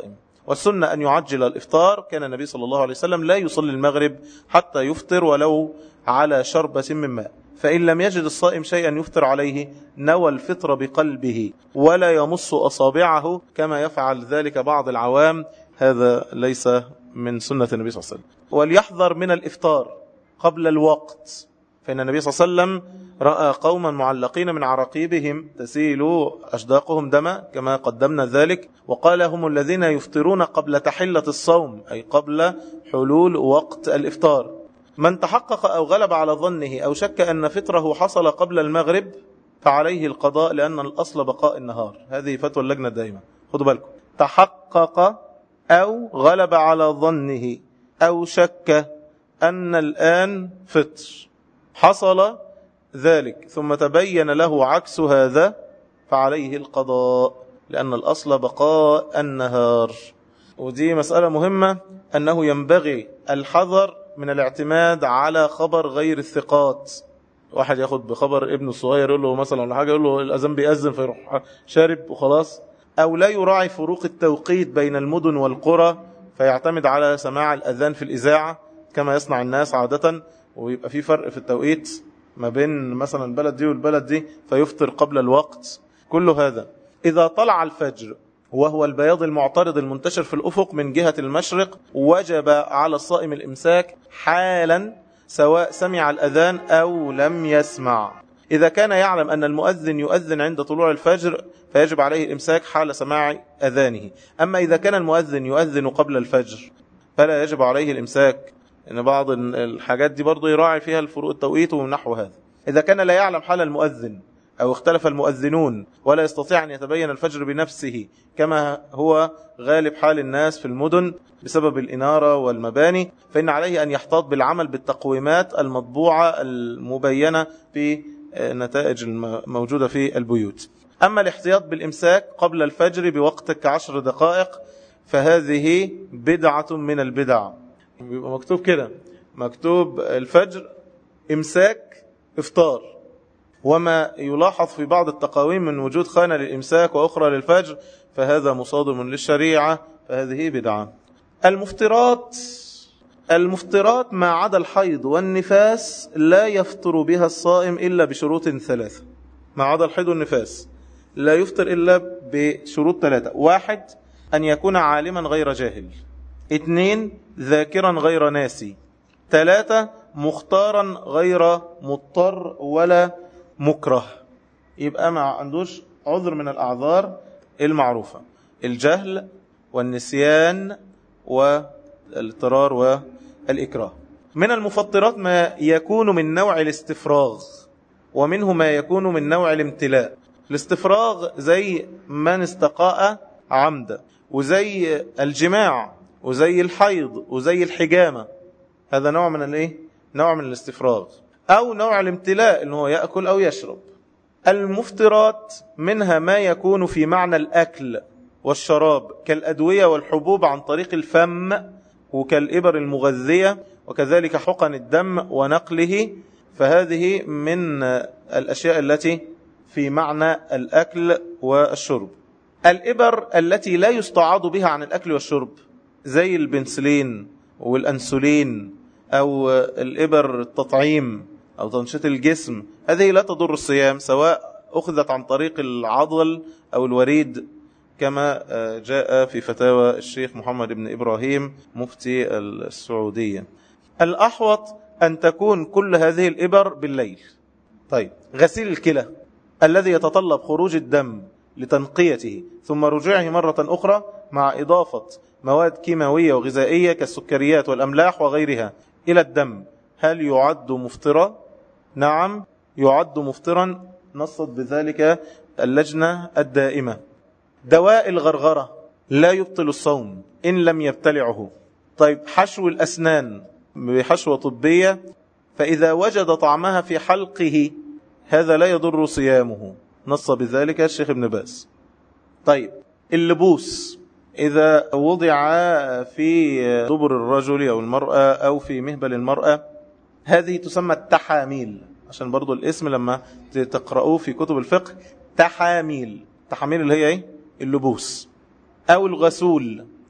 والسنة أن يعجل الإفطار. كان النبي صلى الله عليه وسلم لا يصلي المغرب حتى يفطر ولو على شربة من ماء، فإن لم يجد الصائم شيئا يفطر عليه نوى الفطر بقلبه ولا يمص أصابعه كما يفعل ذلك بعض العوام، هذا ليس من سنة النبي صلى الله عليه وسلم. وليحذر من الإفطار قبل الوقت، فإن النبي صلى الله عليه وسلم رأى قوما معلقين من عراقيبهم تسيل أشداقهم دما كما قدمنا ذلك، وقال هم الذين يفطرون قبل تحلة الصوم، أي قبل حلول وقت الإفطار. من تحقق أو غلب على ظنه أو شك أن فطره حصل قبل المغرب فعليه القضاء، لأن الأصل بقاء النهار. هذه فتوى اللجنة الدائمة، خدوا بالكم. تحقق أو غلب على ظنه أو شك أن الآن فطر حصل ذلك ثم تبين له عكس هذا فعليه القضاء، لأن الأصل بقاء النهار. ودي مسألة مهمة، أنه ينبغي الحذر من الاعتماد على خبر غير الثقات. واحد ياخد بخبر ابنه الصغير يقول له مثلا ولا حاجة، يقول له الأذان بيأذن فيروح شارب وخلاص، أو لا يراعي فروق التوقيت بين المدن والقرى فيعتمد على سماع الأذان في الإذاعة كما يصنع الناس عادة، ويبقى في فرق في التوقيت ما بين مثلا البلد دي والبلد دي فيفطر قبل الوقت. كل هذا إذا طلع الفجر وهو البياض المعترض المنتشر في الأفق من جهة المشرق وجب على الصائم الإمساك حالا سواء سمع الأذان أو لم يسمع. إذا كان يعلم أن المؤذن يؤذن عند طلوع الفجر فيجب عليه الإمساك حال سماع أذانه. أما إذا كان المؤذن يؤذن قبل الفجر فلا يجب عليه الإمساك، إن بعض الحاجات دي برضو يراعي فيها الفروق التوقيت ومن نحو هذا. إذا كان لا يعلم حال المؤذن أو اختلف المؤذنون ولا يستطيع أن يتبين الفجر بنفسه كما هو غالب حال الناس في المدن بسبب الإنارة والمباني، فإن عليه أن يحتاط بالعمل بالتقويمات المطبوعة المبينة في نتائج الموجودة في البيوت. أما الاحتياط بالإمساك قبل الفجر بوقت كعشر دقائق فهذه بدعة من البدع. بيبقى مكتوب كده، مكتوب الفجر إمساك إفطار، وما يلاحظ في بعض التقاويم من وجود خانة للإمساك وأخرى للفجر فهذا مصادم للشريعة، فهذه بدعة. المفطرات المفطرات ما عدا الحيض والنفاس لا يفطر بها الصائم إلا بشروط ثلاثة. ما عدا الحيض والنفاس لا يفطر إلا بشروط ثلاثة: واحد، أن يكون عالما غير جاهل. اثنين، ذاكرا غير ناسي. ثلاثة، مختارا غير مضطر ولا مكره. يبقى ما عندوش عذر من الأعذار المعروفة: الجهل والنسيان والاضطرار والإكراه. من المفطرات ما يكون من نوع الاستفراغ، ومنه ما يكون من نوع الامتلاء. الاستفراغ زي من استقاء عمدا، وزي الجماع، وزي الحيض، وزي الحجامة. هذا نوع من الايه؟ نوع من الاستفراغ. أو نوع الامتلاء أنه يأكل أو يشرب. المفطرات منها ما يكون في معنى الأكل والشراب كالأدوية والحبوب عن طريق الفم، وكالإبر المغذية، وكذلك حقن الدم ونقله، فهذه من الأشياء التي في معنى الأكل والشرب. الإبر التي لا يستعاض بها عن الأكل والشرب زي البنسلين والأنسولين أو الإبر التطعيم أو تنشيط الجسم، هذه لا تضر الصيام سواء أخذت عن طريق العضل أو الوريد كما جاء في فتاوى الشيخ محمد بن إبراهيم مفتي السعودية. الأحوط أن تكون كل هذه الإبر بالليل. طيب، غسيل الكلى الذي يتطلب خروج الدم لتنقيته ثم رجوعه مرة أخرى مع إضافة مواد كيماوية وغذائية كالسكريات والأملاح وغيرها إلى الدم، هل يعد مفطرا؟ نعم يعد مفطرا، نصت بذلك اللجنة الدائمة. دواء الغرغرة لا يبطل الصوم إن لم يبتلعه. طيب، حشو الأسنان بحشوة طبية فإذا وجد طعمها في حلقه هذا لا يضر صيامه، نص بذلك الشيخ ابن باز. طيب، اللبوس إذا وضع في دبر الرجل أو المرأة أو في مهبل المرأة هذه تسمى التحاميل، عشان برضو الاسم لما تقرأوه في كتب الفقه تحاميل. تحاميل اللي هي ايه؟ اللبوس. أو الغسول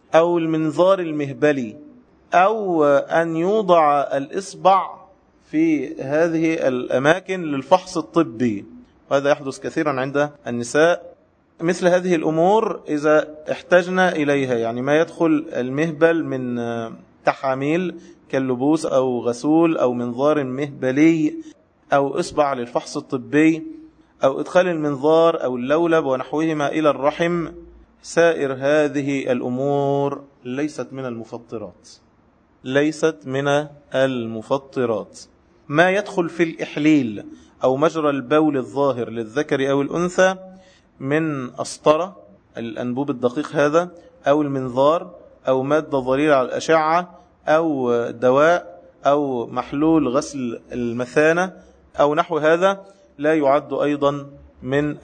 أو المنظار المهبلي، أو أن يوضع الإصبع في هذه الأماكن للفحص الطبي، وهذا يحدث كثيرا عند النساء. مثل هذه الأمور إذا احتجنا إليها، يعني ما يدخل المهبل من تحاميل كاللبوس أو غسول أو منظار مهبلي أو إصبع للفحص الطبي أو إدخال المنظار أو اللولب ونحوهما إلى الرحم، سائر هذه الأمور ليست من المفطرات، ليست من المفطرات. ما يدخل في الإحليل أو مجرى البول الظاهر للذكر أو الأنثى من أسطرة الأنبوب الدقيق هذا، أو المنظار، أو مادة ضريرة على الأشعة، أو دواء، أو محلول غسل المثانة أو نحو هذا، لا يعد أيضا من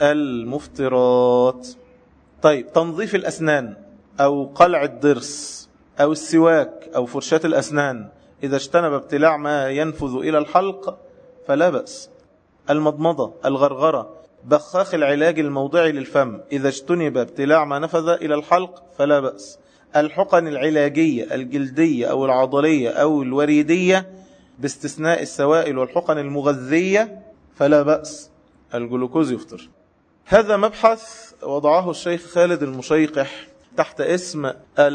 المفطرات. طيب، تنظيف الأسنان أو قلع الضرس أو السواك أو فرشاة الأسنان إذا اجتنب ابتلاع ما ينفذ إلى الحلق فلا بأس. المضمضة، الغرغرة، بخاخ العلاج الموضعي للفم إذا اجتنب ابتلاع ما نفذ إلى الحلق فلا بأس. الحقن العلاجية الجلدية أو العضلية أو الوريدية باستثناء السوائل والحقن المغذية فلا بأس. الجلوكوز يفطر. هذا مبحث وضعه الشيخ خالد المشيقح تحت اسم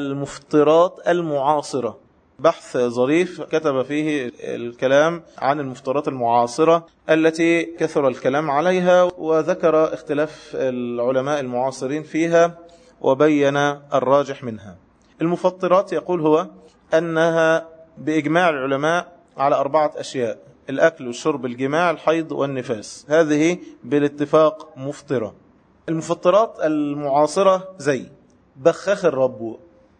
المفطرات المعاصرة، بحث ظريف كتب فيه الكلام عن المفطرات المعاصرة التي كثر الكلام عليها، وذكر اختلاف العلماء المعاصرين فيها وبين الراجح منها. المفطرات يقول هو أنها بإجماع العلماء على أربعة أشياء: الأكل والشرب، الجماع، الحيض والنفاس، هذه بالاتفاق مفطرة. المفطرات المعاصرة زي بخاخ الربو،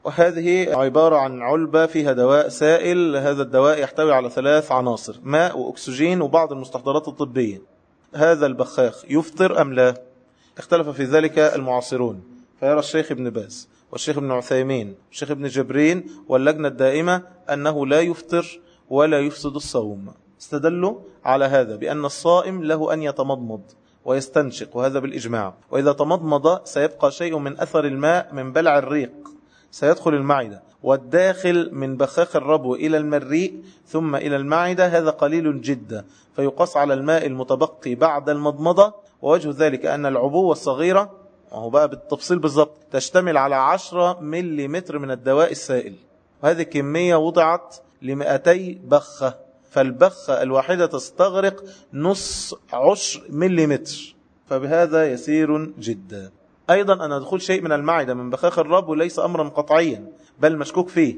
وهذه عبارة عن علبة فيها دواء سائل، هذا الدواء يحتوي على ثلاث عناصر: ماء وأكسجين وبعض المستحضرات الطبية. هذا البخاخ يفطر أم لا؟ اختلف في ذلك المعاصرون، فيرى الشيخ ابن باز والشيخ ابن عثيمين والشيخ ابن جبرين واللجنة الدائمة أنه لا يفطر ولا يفسد الصوم. استدلوا على هذا بأن الصائم له أن يتمضمض ويستنشق، وهذا بالإجماع، وإذا تمضمض سيبقى شيء من أثر الماء من بلع الريق سيدخل المعدة، والداخل من بخاخ الربو إلى المريء ثم إلى المعدة هذا قليل جدا، فيقاس على الماء المتبقي بعد المضمضة. ووجه ذلك أن العبوة الصغيرة، وهو بقى بالتفصيل بالضبط، تشتمل على عشرة مليمتر من الدواء السائل، وهذه كمية وضعت لمئتي بخة، فالبخة الواحدة تستغرق نص عشر مليمتر، فبهذا يسير جدا. أيضا أن دخول شيء من المعدة من بخاخ الرب ليس أمرا قطعيا، بل مشكوك فيه.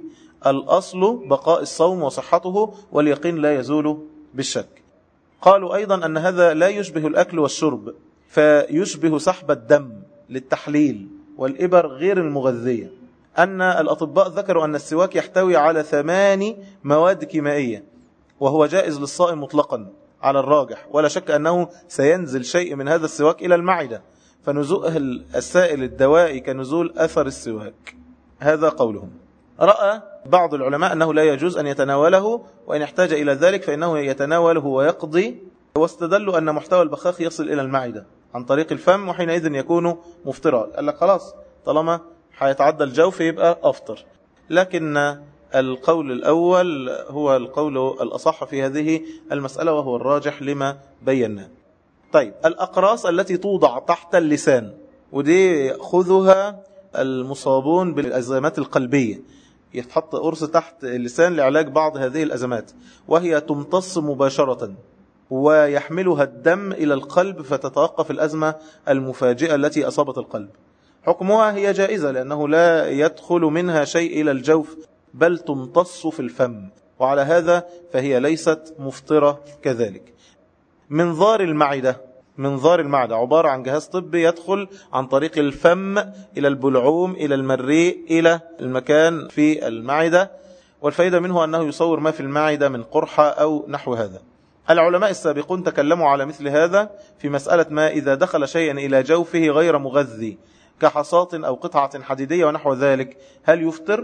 الأصل بقاء الصوم وصحته، واليقين لا يزول بالشك. قالوا أيضا أن هذا لا يشبه الأكل والشرب، فيشبه سحب الدم للتحليل والإبر غير المغذية. أن الأطباء ذكروا أن السواك يحتوي على ثماني مواد كيميائية، وهو جائز للصائم مطلقا على الراجح، ولا شك أنه سينزل شيء من هذا السواك إلى المعدة، فنزول السائل الدوائي كنزول أثر السواك. هذا قولهم. رأى بعض العلماء أنه لا يجوز أن يتناوله، وإن احتاج إلى ذلك فإنه يتناوله ويقضي، واستدلوا أن محتوى البخاخ يصل إلى المعدة عن طريق الفم، وحينئذ يكون مفطرا. قال لك خلاص، طالما حيتعدى الجوف يبقى أفطر. لكن القول الأول هو القول الأصح في هذه المسألة، وهو الراجح لما بيناه. طيب، الأقراص التي توضع تحت اللسان، ودي يأخذها المصابون بالأزمات القلبية، يتحط قرص تحت اللسان لعلاج بعض هذه الأزمات، وهي تمتص مباشرة ويحملها الدم إلى القلب فتتوقف الأزمة المفاجئة التي أصابت القلب. حكمها هي جائزة لأنه لا يدخل منها شيء إلى الجوف، بل تمتص في الفم، وعلى هذا فهي ليست مفطرة كذلك. منظار المعدة، منظار المعدة عبارة عن جهاز طبي يدخل عن طريق الفم إلى البلعوم إلى المريء إلى المكان في المعدة، والفائدة منه أنه يصور ما في المعدة من قرحة أو نحو هذا. العلماء السابقون تكلموا على مثل هذا في مسألة ما إذا دخل شيئا إلى جوفه غير مغذي كحصاة أو قطعة حديدية ونحو ذلك، هل يفطر؟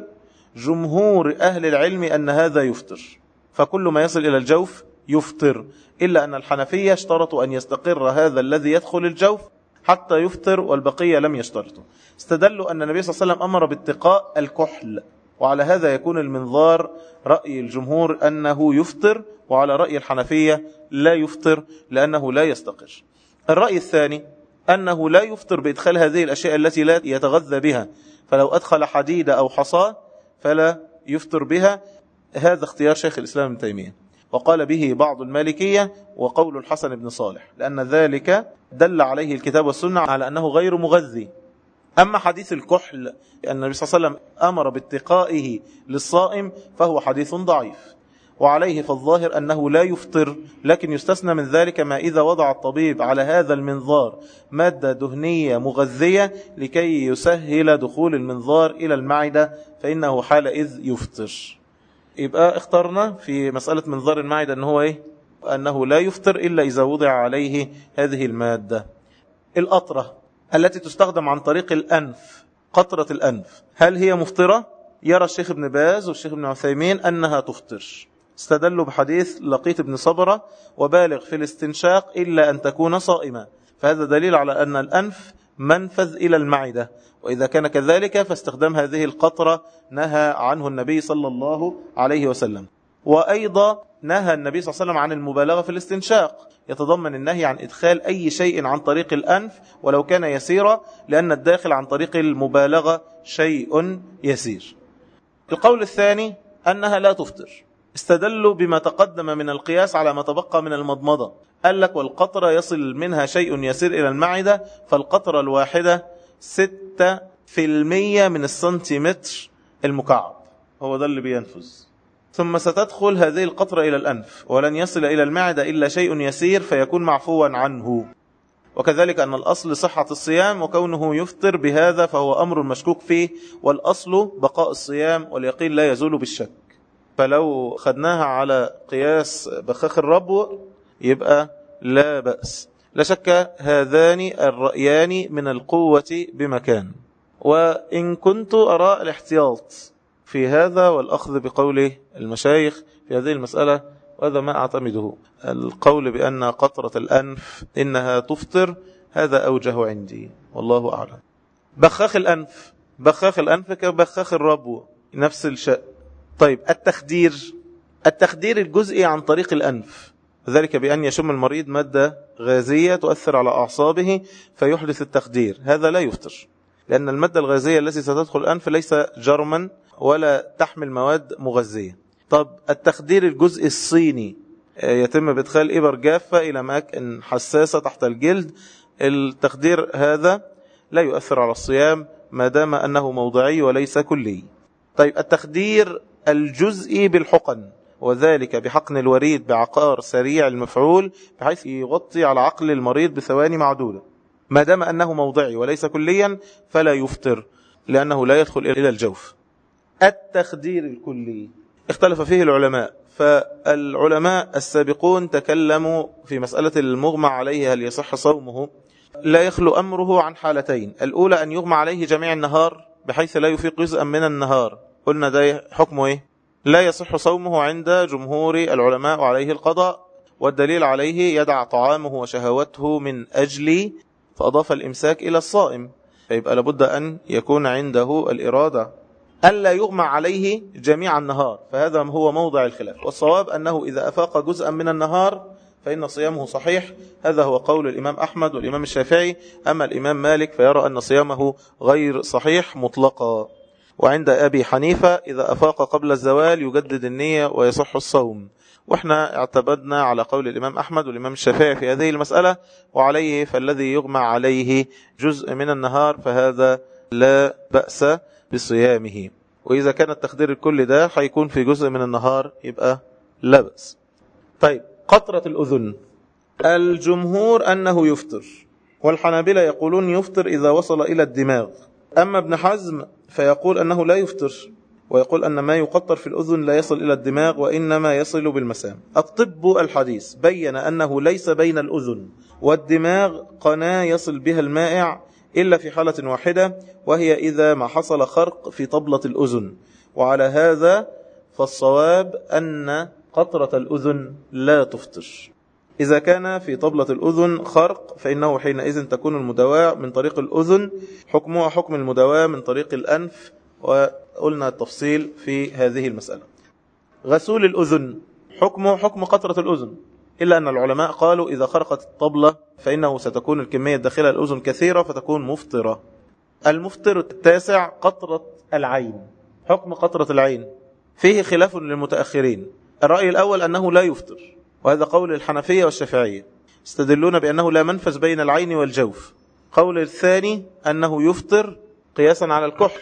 جمهور أهل العلم أن هذا يفطر، فكل ما يصل إلى الجوف يفطر، إلا أن الحنفية اشترطوا أن يستقر هذا الذي يدخل الجوف حتى يفطر والبقية لم يشترطوا. استدلوا أن النبي صلى الله عليه وسلم أمر باتقاء الكحل، وعلى هذا يكون المنظار رأي الجمهور أنه يفطر، وعلى رأي الحنفية لا يفطر لأنه لا يستقر. الرأي الثاني أنه لا يفطر بإدخال هذه الأشياء التي لا يتغذى بها، فلو أدخل حديد أو حصاة فلا يفطر بها. هذا اختيار شيخ الإسلام ابن تيمية، وقال به بعض المالكية وقول الحسن بن صالح، لأن ذلك دل عليه الكتاب والسنة على أنه غير مغذي. أما حديث الكحل أن النبي صلى الله عليه وسلم أمر باتقائه للصائم فهو حديث ضعيف، وعليه فالظاهر أنه لا يفطر، لكن يستثنى من ذلك ما إذا وضع الطبيب على هذا المنظار مادة دهنية مغذية لكي يسهل دخول المنظار إلى المعدة، فإنه حالئذ يفطر. يبقى اخترنا في مسألة منظار المعدة أنه هو إيه؟ أنه لا يفطر إلا إذا وضع عليه هذه المادة. القطرة التي تستخدم عن طريق الأنف، قطرة الأنف، هل هي مفطرة؟ يرى الشيخ ابن باز والشيخ ابن عثيمين أنها تفطر. استدلوا بحديث لقيت ابن صبرة وبالغ في الاستنشاق إلا أن تكون صائما، فهذا دليل على أن الأنف منفذ إلى المعدة، وإذا كان كذلك فاستخدام هذه القطرة نهى عنه النبي صلى الله عليه وسلم. وأيضا نهى النبي صلى الله عليه وسلم عن المبالغة في الاستنشاق، يتضمن النهي عن إدخال أي شيء عن طريق الأنف ولو كان يسيرا، لأن الداخل عن طريق المبالغة شيء يسير. القول الثاني أنها لا تفطر، استدلوا بما تقدم من القياس على ما تبقى من المضمضة. قال لك والقطرة يصل منها شيء يسير إلى المعدة، فالقطرة الواحدة ستة في المية من السنتيمتر المكعب، هو ده اللي بينفذ. ثم ستدخل هذه القطرة إلى الأنف ولن يصل إلى المعدة إلا شيء يسير فيكون معفوا عنه. وكذلك أن الأصل صحة الصيام، وكونه يفطر بهذا فهو أمر مشكوك فيه، والأصل بقاء الصيام واليقين لا يزول بالشك. فلو خدناها على قياس بخاخ الربو يبقى لا بأس. لا شك هذان الرأيان من القوة بمكان، وإن كنت أرى الاحتياط في هذا والأخذ بقول المشايخ في هذه المسألة، وهذا ما أعتمده. القول بأن قطرة الأنف إنها تفطر هذا أوجه عندي، والله أعلم. بخاخ الأنف، بخاخ الأنف كبخاخ الربو نفس الشيء. طيب التخدير، التخدير الجزئي عن طريق الأنف، ذلك بأن يشم المريض مادة غازية تؤثر على أعصابه فيحدث التخدير، هذا لا يفطر، لأن المادة الغازية التي ستدخل الأنف ليس جرما ولا تحمل مواد مغذية. طب التخدير الجزء الصيني يتم بإدخال إبر جافة إلى أماكن حساسة تحت الجلد، التخدير هذا لا يؤثر على الصيام ما دام أنه موضعي وليس كلي. طيب التخدير الجزئي بالحقن، وذلك بحقن الوريد بعقار سريع المفعول بحيث يغطي على عقل المريض بثواني معدودة، ما دام أنه موضعي وليس كليا فلا يفطر لأنه لا يدخل إلى الجوف. التخدير الكلي اختلف فيه العلماء، فالعلماء السابقون تكلموا في مسألة المغمى عليه هل يصح صومه. لا يخلو أمره عن حالتين، الأولى أن يغمى عليه جميع النهار بحيث لا يفيق جزءا من النهار، قلنا ده حكمه إيه؟ لا يصح صومه عند جمهور العلماء وعليه القضاء، والدليل عليه يدع طعامه وشهوته من أجل، فأضاف الإمساك إلى الصائم، فيبقى لابد أن يكون عنده الإرادة. ألا يغمى عليه جميع النهار، فهذا هو موضع الخلاف، والصواب أنه إذا أفاق جزءا من النهار فإن صيامه صحيح، هذا هو قول الإمام أحمد والإمام الشافعي. أما الإمام مالك فيرى أن صيامه غير صحيح مطلقا. وعند أبي حنيفة إذا أفاق قبل الزوال يجدد النية ويصح الصوم. وإحنا اعتبدنا على قول الإمام أحمد والإمام الشافعي في هذه المسألة، وعليه فالذي يغمى عليه جزء من النهار فهذا لا بأس بصيامه، وإذا كان التخدير الكل ده هيكون في جزء من النهار يبقى لا بأس. طيب قطرة الأذن، الجمهور أنه يفطر، والحنابلة يقولون يفطر إذا وصل إلى الدماغ. أما ابن حزم فيقول أنه لا يفطر، ويقول أن ما يقطر في الأذن لا يصل إلى الدماغ وإنما يصل بالمسام. الطب الحديث بين أنه ليس بين الأذن والدماغ قناة يصل بها المائع إلا في حالة واحدة، وهي إذا ما حصل خرق في طبلة الأذن، وعلى هذا فالصواب أن قطرة الأذن لا تفطر. إذا كان في طبلة الأذن خرق فإنه حينئذ تكون المداواة من طريق الأذن حكمها حكم المداواة من طريق الأنف، وقلنا التفصيل في هذه المسألة. غسول الأذن حكمه حكم قطرة الأذن، إلا أن العلماء قالوا إذا خرقت الطبلة فإنه ستكون الكمية داخل الأذن كثيرة فتكون مفطرة. المفطر التاسع قطرة العين. حكم قطرة العين فيه خلاف للمتأخرين. الرأي الأول أنه لا يفطر، وهذا قول الحنفية والشافعية، استدلون بأنه لا منفذ بين العين والجوف. قول الثاني أنه يفطر قياسا على الكحل،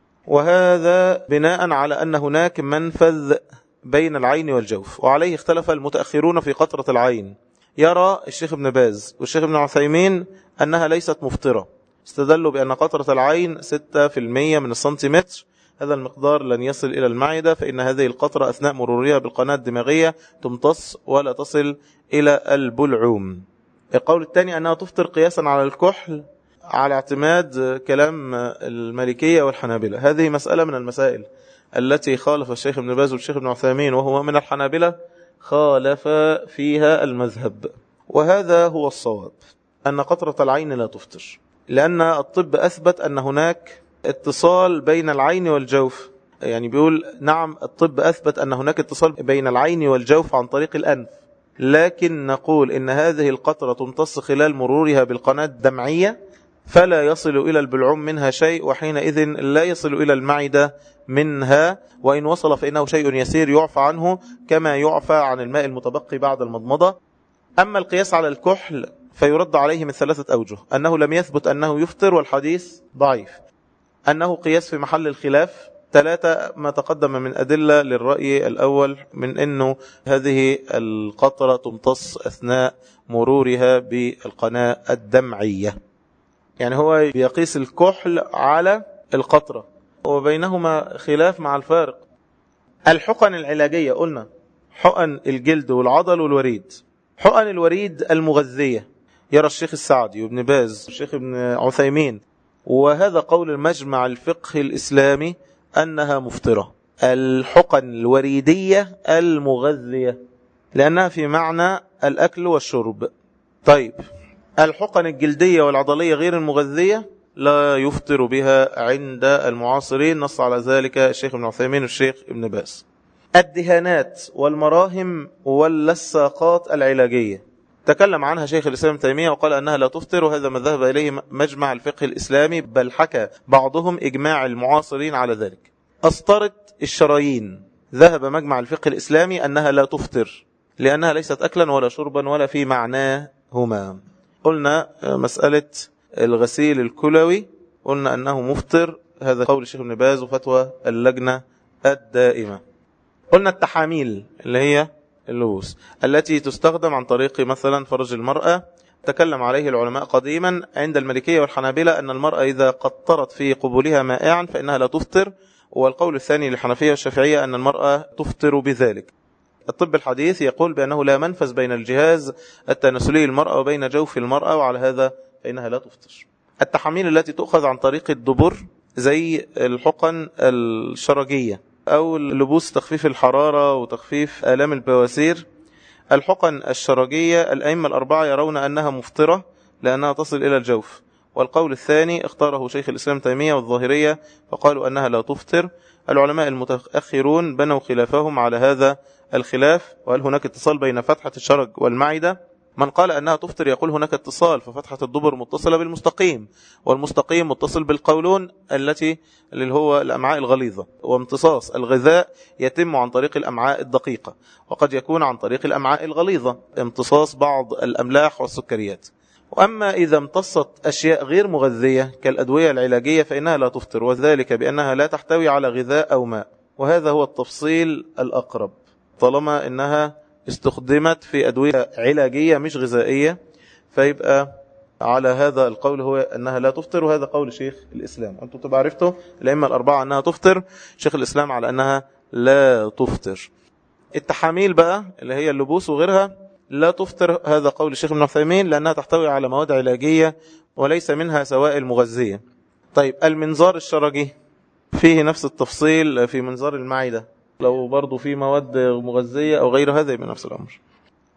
وهذا بناء على أن هناك منفذ بين العين والجوف، وعليه اختلف المتأخرون في قطرة العين. يرى الشيخ ابن باز والشيخ ابن عثيمين أنها ليست مفطرة، استدلوا بأن قطرة العين ستة في المية من السنتيمتر، هذا المقدار لن يصل إلى المعدة، فإن هذه القطرة أثناء مرورها بالقناة الدماغية تمتص ولا تصل إلى البلعوم. القول الثاني أنها تفطر قياسا على الكحل على اعتماد كلام المالكية والحنابلة. هذه مسألة من المسائل التي خالف الشيخ ابن باز والشيخ ابن عثيمين وهو من الحنابلة، خالف فيها المذهب، وهذا هو الصواب، أن قطرة العين لا تفطر، لأن الطب أثبت أن هناك اتصال بين العين والجوف. يعني بيقول نعم الطب أثبت أن هناك اتصال بين العين والجوف عن طريق الأنف، لكن نقول إن هذه القطرة تمتص خلال مرورها بالقناة الدمعية فلا يصل إلى البلعوم منها شيء، وحينئذ لا يصل إلى المعدة منها، وإن وصل فإنه شيء يسير يعفى عنه كما يعفى عن الماء المتبقي بعد المضمضة. أما القياس على الكحل فيرد عليه من ثلاثة أوجه: أنه لم يثبت أنه يفطر والحديث ضعيف، أنه قياس في محل الخلاف، ثلاثة ما تقدم من أدلة للرأي الأول من أنه هذه القطرة تمتص أثناء مرورها بالقناة الدمعية. يعني هو بيقيس الكحل على القطرة، وبينهما خلاف مع الفارق. الحقن العلاجية قلنا حقن الجلد والعضل والوريد. حقن الوريد المغذية يرى الشيخ السعدي وابن باز والشيخ ابن عثيمين، وهذا قول المجمع الفقه الإسلامي، أنها مفطرة. الحقن الوريدية المغذية لأنها في معنى الأكل والشرب. طيب الحقن الجلدية والعضلية غير المغذية لا يفطر بها عند المعاصرين، نص على ذلك الشيخ ابن عثيمين والشيخ ابن باز. الدهانات والمراهم واللصاقات العلاجية تكلم عنها شيخ الإسلام ابن تيمية وقال أنها لا تفطر، وهذا ما ذهب إليه مجمع الفقه الإسلامي، بل حكى بعضهم إجماع المعاصرين على ذلك. أسطرة الشرايين ذهب مجمع الفقه الإسلامي أنها لا تفطر، لأنها ليست أكلا ولا شربا ولا في معناهما. قلنا مسألة الغسيل الكلوي قلنا أنه مفطر، هذا قول الشيخ ابن باز وفتوى اللجنة الدائمة. قلنا التحاميل اللي هي اللبوس التي تستخدم عن طريق مثلا فرج المرأة، تكلم عليه العلماء قديما عند المالكية والحنابلة أن المرأة إذا قطرت في قبولها مائعا فإنها لا تفطر، والقول الثاني للحنفية والشافعية أن المرأة تفطر بذلك. الطب الحديث يقول بأنه لا منفذ بين الجهاز التناسلي المرأة وبين جوف المرأة، وعلى هذا فإنها لا تفطر. التحاميل التي تؤخذ عن طريق الدبر زي الحقن الشرجية أو اللبوس تخفيف الحرارة وتخفيف آلام البواسير. الحقن الشرجية الأئمة الأربعة يرون أنها مفطرة لأنها تصل إلى الجوف، والقول الثاني اختاره شيخ الإسلام تيمية والظاهرية فقالوا أنها لا تفطر. العلماء المتأخرون بنوا خلافهم على هذا الخلاف، وهل هناك اتصال بين فتحة الشرج والمعدة؟ من قال أنها تفطر يقول هناك اتصال، ففتحة الدبر متصلة بالمستقيم، والمستقيم متصل بالقولون التي اللي هو الأمعاء الغليظة، وامتصاص الغذاء يتم عن طريق الأمعاء الدقيقة، وقد يكون عن طريق الأمعاء الغليظة امتصاص بعض الأملاح والسكريات. وأما إذا امتصت أشياء غير مغذية كالأدوية العلاجية فإنها لا تفطر، وذلك بأنها لا تحتوي على غذاء أو ماء، وهذا هو التفصيل الأقرب طالما أنها استخدمت في أدوية علاجية مش غذائية، فيبقى على هذا القول هو أنها لا تفطر، وهذا قول شيخ الإسلام. أنتم تبقى عرفتوا الأئمة الأربعة أنها تفطر، شيخ الإسلام على أنها لا تفطر. التحاميل بقى اللي هي اللبوس وغيرها لا تفطر، هذا قول الشيخ ابن عثيمين لأنها تحتوي على مواد علاجية وليس منها سوائل مغذية. طيب المنظار الشرجي فيه نفس التفصيل في منظار المعدة، لو برضو في مواد مغذية أو غير هذا يبقى نفس الأمر.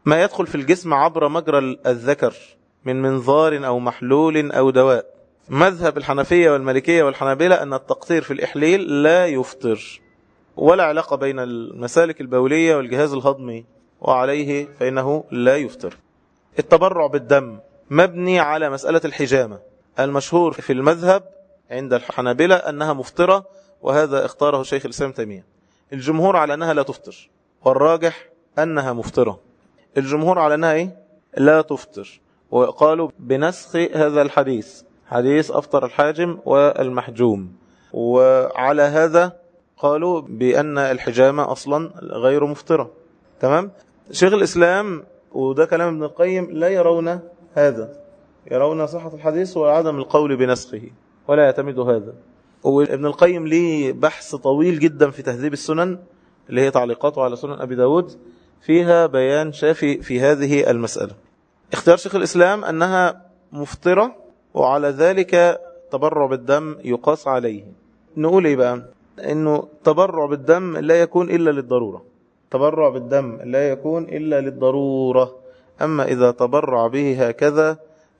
ما يدخل في الجسم عبر مجرى الذكر من منظار أو محلول أو دواء. مذهب الحنفية والمالكية والحنابلة أن التقطير في الإحليل لا يفطر، ولا علاقة بين المسالك البولية والجهاز الهضمي، وعليه فإنه لا يفطر. التبرع بالدم مبني على مسألة الحجامة، المشهور في المذهب عند الحنابلة أنها مفطرة، وهذا اختاره شيخ الإسلام تيمية. الجمهور على أنها لا تفطر، والراجح أنها مفطرة. الجمهور على أنها إيه؟ لا تفطر، وقالوا بنسخ هذا الحديث، حديث أفطر الحاجم والمحجوم، وعلى هذا قالوا بأن الحجامة أصلا غير مفطرة. تمام؟ شيخ الإسلام وده كلام ابن القيم لا يرون هذا، يرون صحة الحديث وعدم القول بنسخه، ولا يعتمد هذا. وابن القيم ليه بحث طويل جدا في تهذيب السنن اللي هي تعليقاته على سنن أبي داود، فيها بيان شافي في هذه المسألة. اختيار شيخ الإسلام أنها مفطرة، وعلى ذلك تبرع بالدم يقاس عليه. نقول إيه بقى؟ إنه تبرع بالدم لا يكون إلا للضرورة، تبرع بالدم لا يكون إلا للضرورة. أما إذا تبرع به هكذا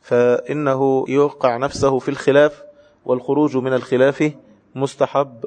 فإنه يوقع نفسه في الخلاف، والخروج من الخلاف مستحب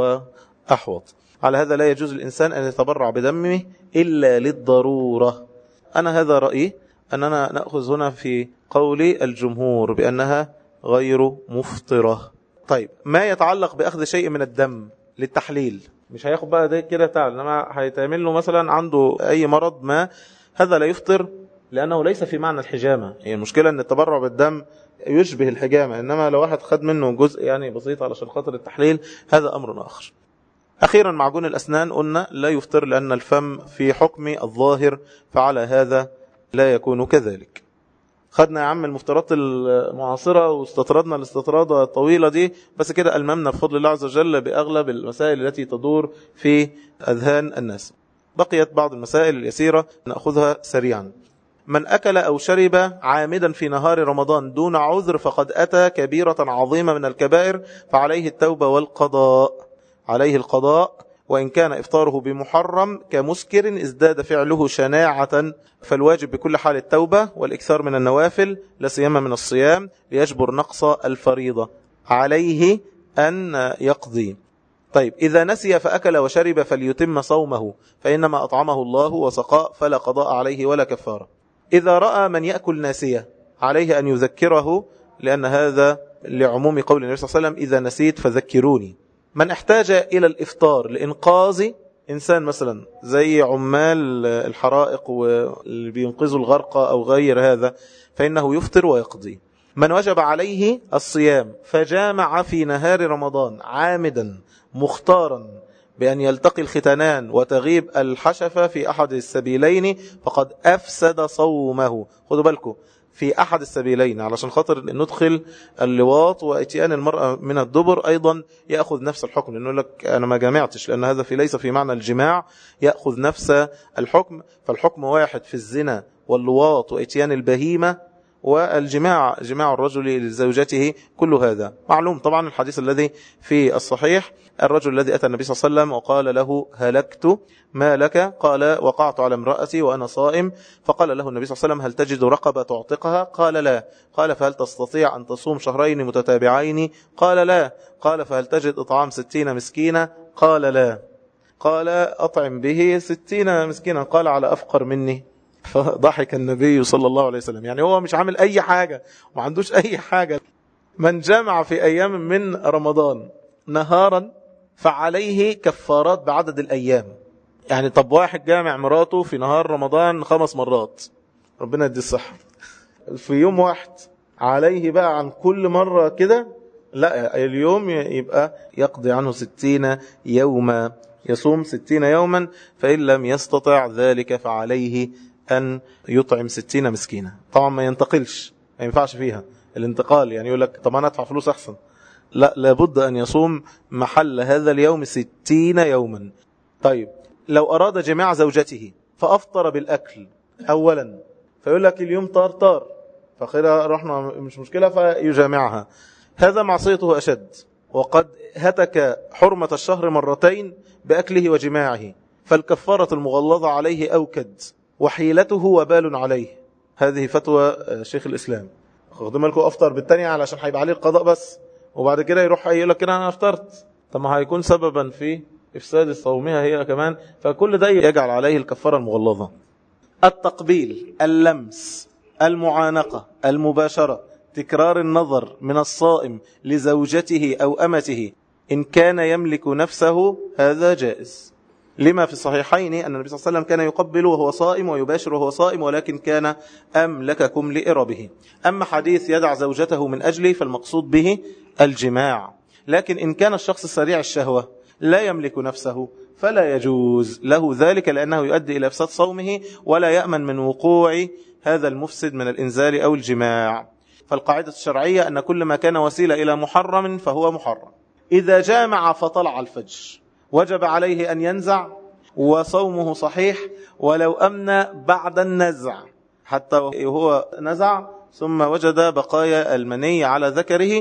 وأحوط. على هذا لا يجوز الإنسان أن يتبرع بدمه إلا للضرورة. أنا هذا رأيي، أننا نأخذ هنا في قول الجمهور بأنها غير مفطرة. طيب، ما يتعلق بأخذ شيء من الدم للتحليل، مش هياخد بقى ده كده تعال، إنما هيتعمل له مثلا عنده أي مرض ما، هذا لا يفطر لأنه ليس في معنى الحجامة. هي يعني المشكلة أن التبرع بالدم يشبه الحجامة، إنما لو واحد خد منه جزء يعني بسيط علشان خاطر التحليل هذا أمر آخر. أخيرا معجون الأسنان قلنا لا يفطر لأن الفم في حكم الظاهر، فعلى هذا لا يكون كذلك. خدنا يا عم المفترضات المعاصرة واستطردنا الاستطرادة الطويلة دي، بس كده ألممنا بفضل الله عز وجل بأغلب المسائل التي تدور في أذهان الناس. بقيت بعض المسائل اليسيرة نأخذها سريعا. من أكل أو شرب عامدا في نهار رمضان دون عذر فقد أتى كبيرة عظيمة من الكبائر، فعليه التوبة والقضاء. عليه القضاء، وإن كان إفطاره بمحرم كمسكر ازداد فعله شناعة، فالواجب بكل حال التوبة والإكثار من النوافل لا سيما من الصيام ليجبر نقص الفريضة. عليه أن يقضي. طيب، إذا نسي فأكل وشرب فليتم صومه، فإنما أطعمه الله وسقاء فلا قضاء عليه ولا كفارة. إذا رأى من يأكل ناسية عليه أن يذكره، لأن هذا لعموم قول النبي صلى الله عليه وسلم إذا نسيت فذكروني. من احتاج إلى الإفطار لإنقاذ إنسان مثلا زي عمال الحرائق واللي بينقذوا الغرقى أو غير هذا، فإنه يفطر ويقضي. من وجب عليه الصيام فجامع في نهار رمضان عامدا مختارا بأن يلتقي الختانان وتغيب الحشفة في أحد السبيلين فقد أفسد صومه. خدوا بالكم في أحد السبيلين، علشان خاطر ندخل اللواط واتيان المرأة من الدبر أيضا يأخذ نفس الحكم، لأنه لك أنا ما جامعتش، لأن هذا في ليس في معنى الجماع، يأخذ نفس الحكم. فالحكم واحد في الزنا واللواط واتيان البهيمة والجماع، جماع الرجل لزوجته، كل هذا معلوم. طبعا الحديث الذي في الصحيح الرجل الذي أتى النبي صلى الله عليه وسلم وقال له هلكت ما لك؟ قال وقعت على امرأتي وأنا صائم. فقال له النبي صلى الله عليه وسلم هل تجد رقبة تعتقها؟ قال لا. قال فهل تستطيع أن تصوم شهرين متتابعين؟ قال لا. قال فهل تجد إطعام ستين مسكينة؟ قال لا. قال أطعم به ستين مسكينة. قال على أفقر مني. فضحك النبي صلى الله عليه وسلم، يعني هو مش عامل أي حاجة وما عندوش أي حاجة. من جمع في أيام من رمضان نهارا فعليه كفارات بعدد الأيام. يعني طب واحد جامع مراته في نهار رمضان خمس مرات، ربنا يدي الصحة، في يوم واحد عليه بقى عن كل مرة كده؟ لا، اليوم يبقى يقضي عنه ستين يوما، يصوم ستين يوما، فإن لم يستطع ذلك فعليه أن يطعم ستين مسكينة. طبعا ما ينتقلش، ما ينفعش فيها الانتقال، يعني يقول لك طب أنا أدفع فلوس أحسن، لا، لابد أن يصوم محل هذا اليوم ستين يوما. طيب، لو أراد جماع زوجته فأفطر بالأكل أولا، فيقول لك اليوم طار طار، فخير رحنا مش مشكلة فيجامعها، هذا معصيته أشد، وقد هتك حرمة الشهر مرتين بأكله وجماعه، فالكفارة المغلظة عليه أوكد. وحيلته وبال عليه. هذه فتوى شيخ الإسلام. خدوا بالكم أفطر بالتانية علشان هيبقى عليه القضاء بس، وبعد كده يروح يقول لك كده أنا أفطرت، طب ما هيكون سببا في إفساد صومها هي كمان، فكل ده يجعل عليه الكفارة المغلظة. التقبيل، اللمس، المعانقة، المباشرة، تكرار النظر من الصائم لزوجته أو أمته إن كان يملك نفسه، هذا جائز. لما في الصحيحين أن النبي صلى الله عليه وسلم كان يقبل وهو صائم ويباشر وهو صائم، ولكن كان أملككم لإربه. أما حديث يدع زوجته من أجله فالمقصود به الجماع. لكن إن كان الشخص سريع الشهوة لا يملك نفسه فلا يجوز له ذلك، لأنه يؤدي إلى إفساد صومه، ولا يأمن من وقوع هذا المفسد من الإنزال أو الجماع. فالقاعدة الشرعية أن كل ما كان وسيلة إلى محرم فهو محرم. إذا جامع فطلع الفجر وجب عليه أن ينزع وصومه صحيح، ولو أمن بعد النزع، حتى وهو نزع ثم وجد بقايا المني على ذكره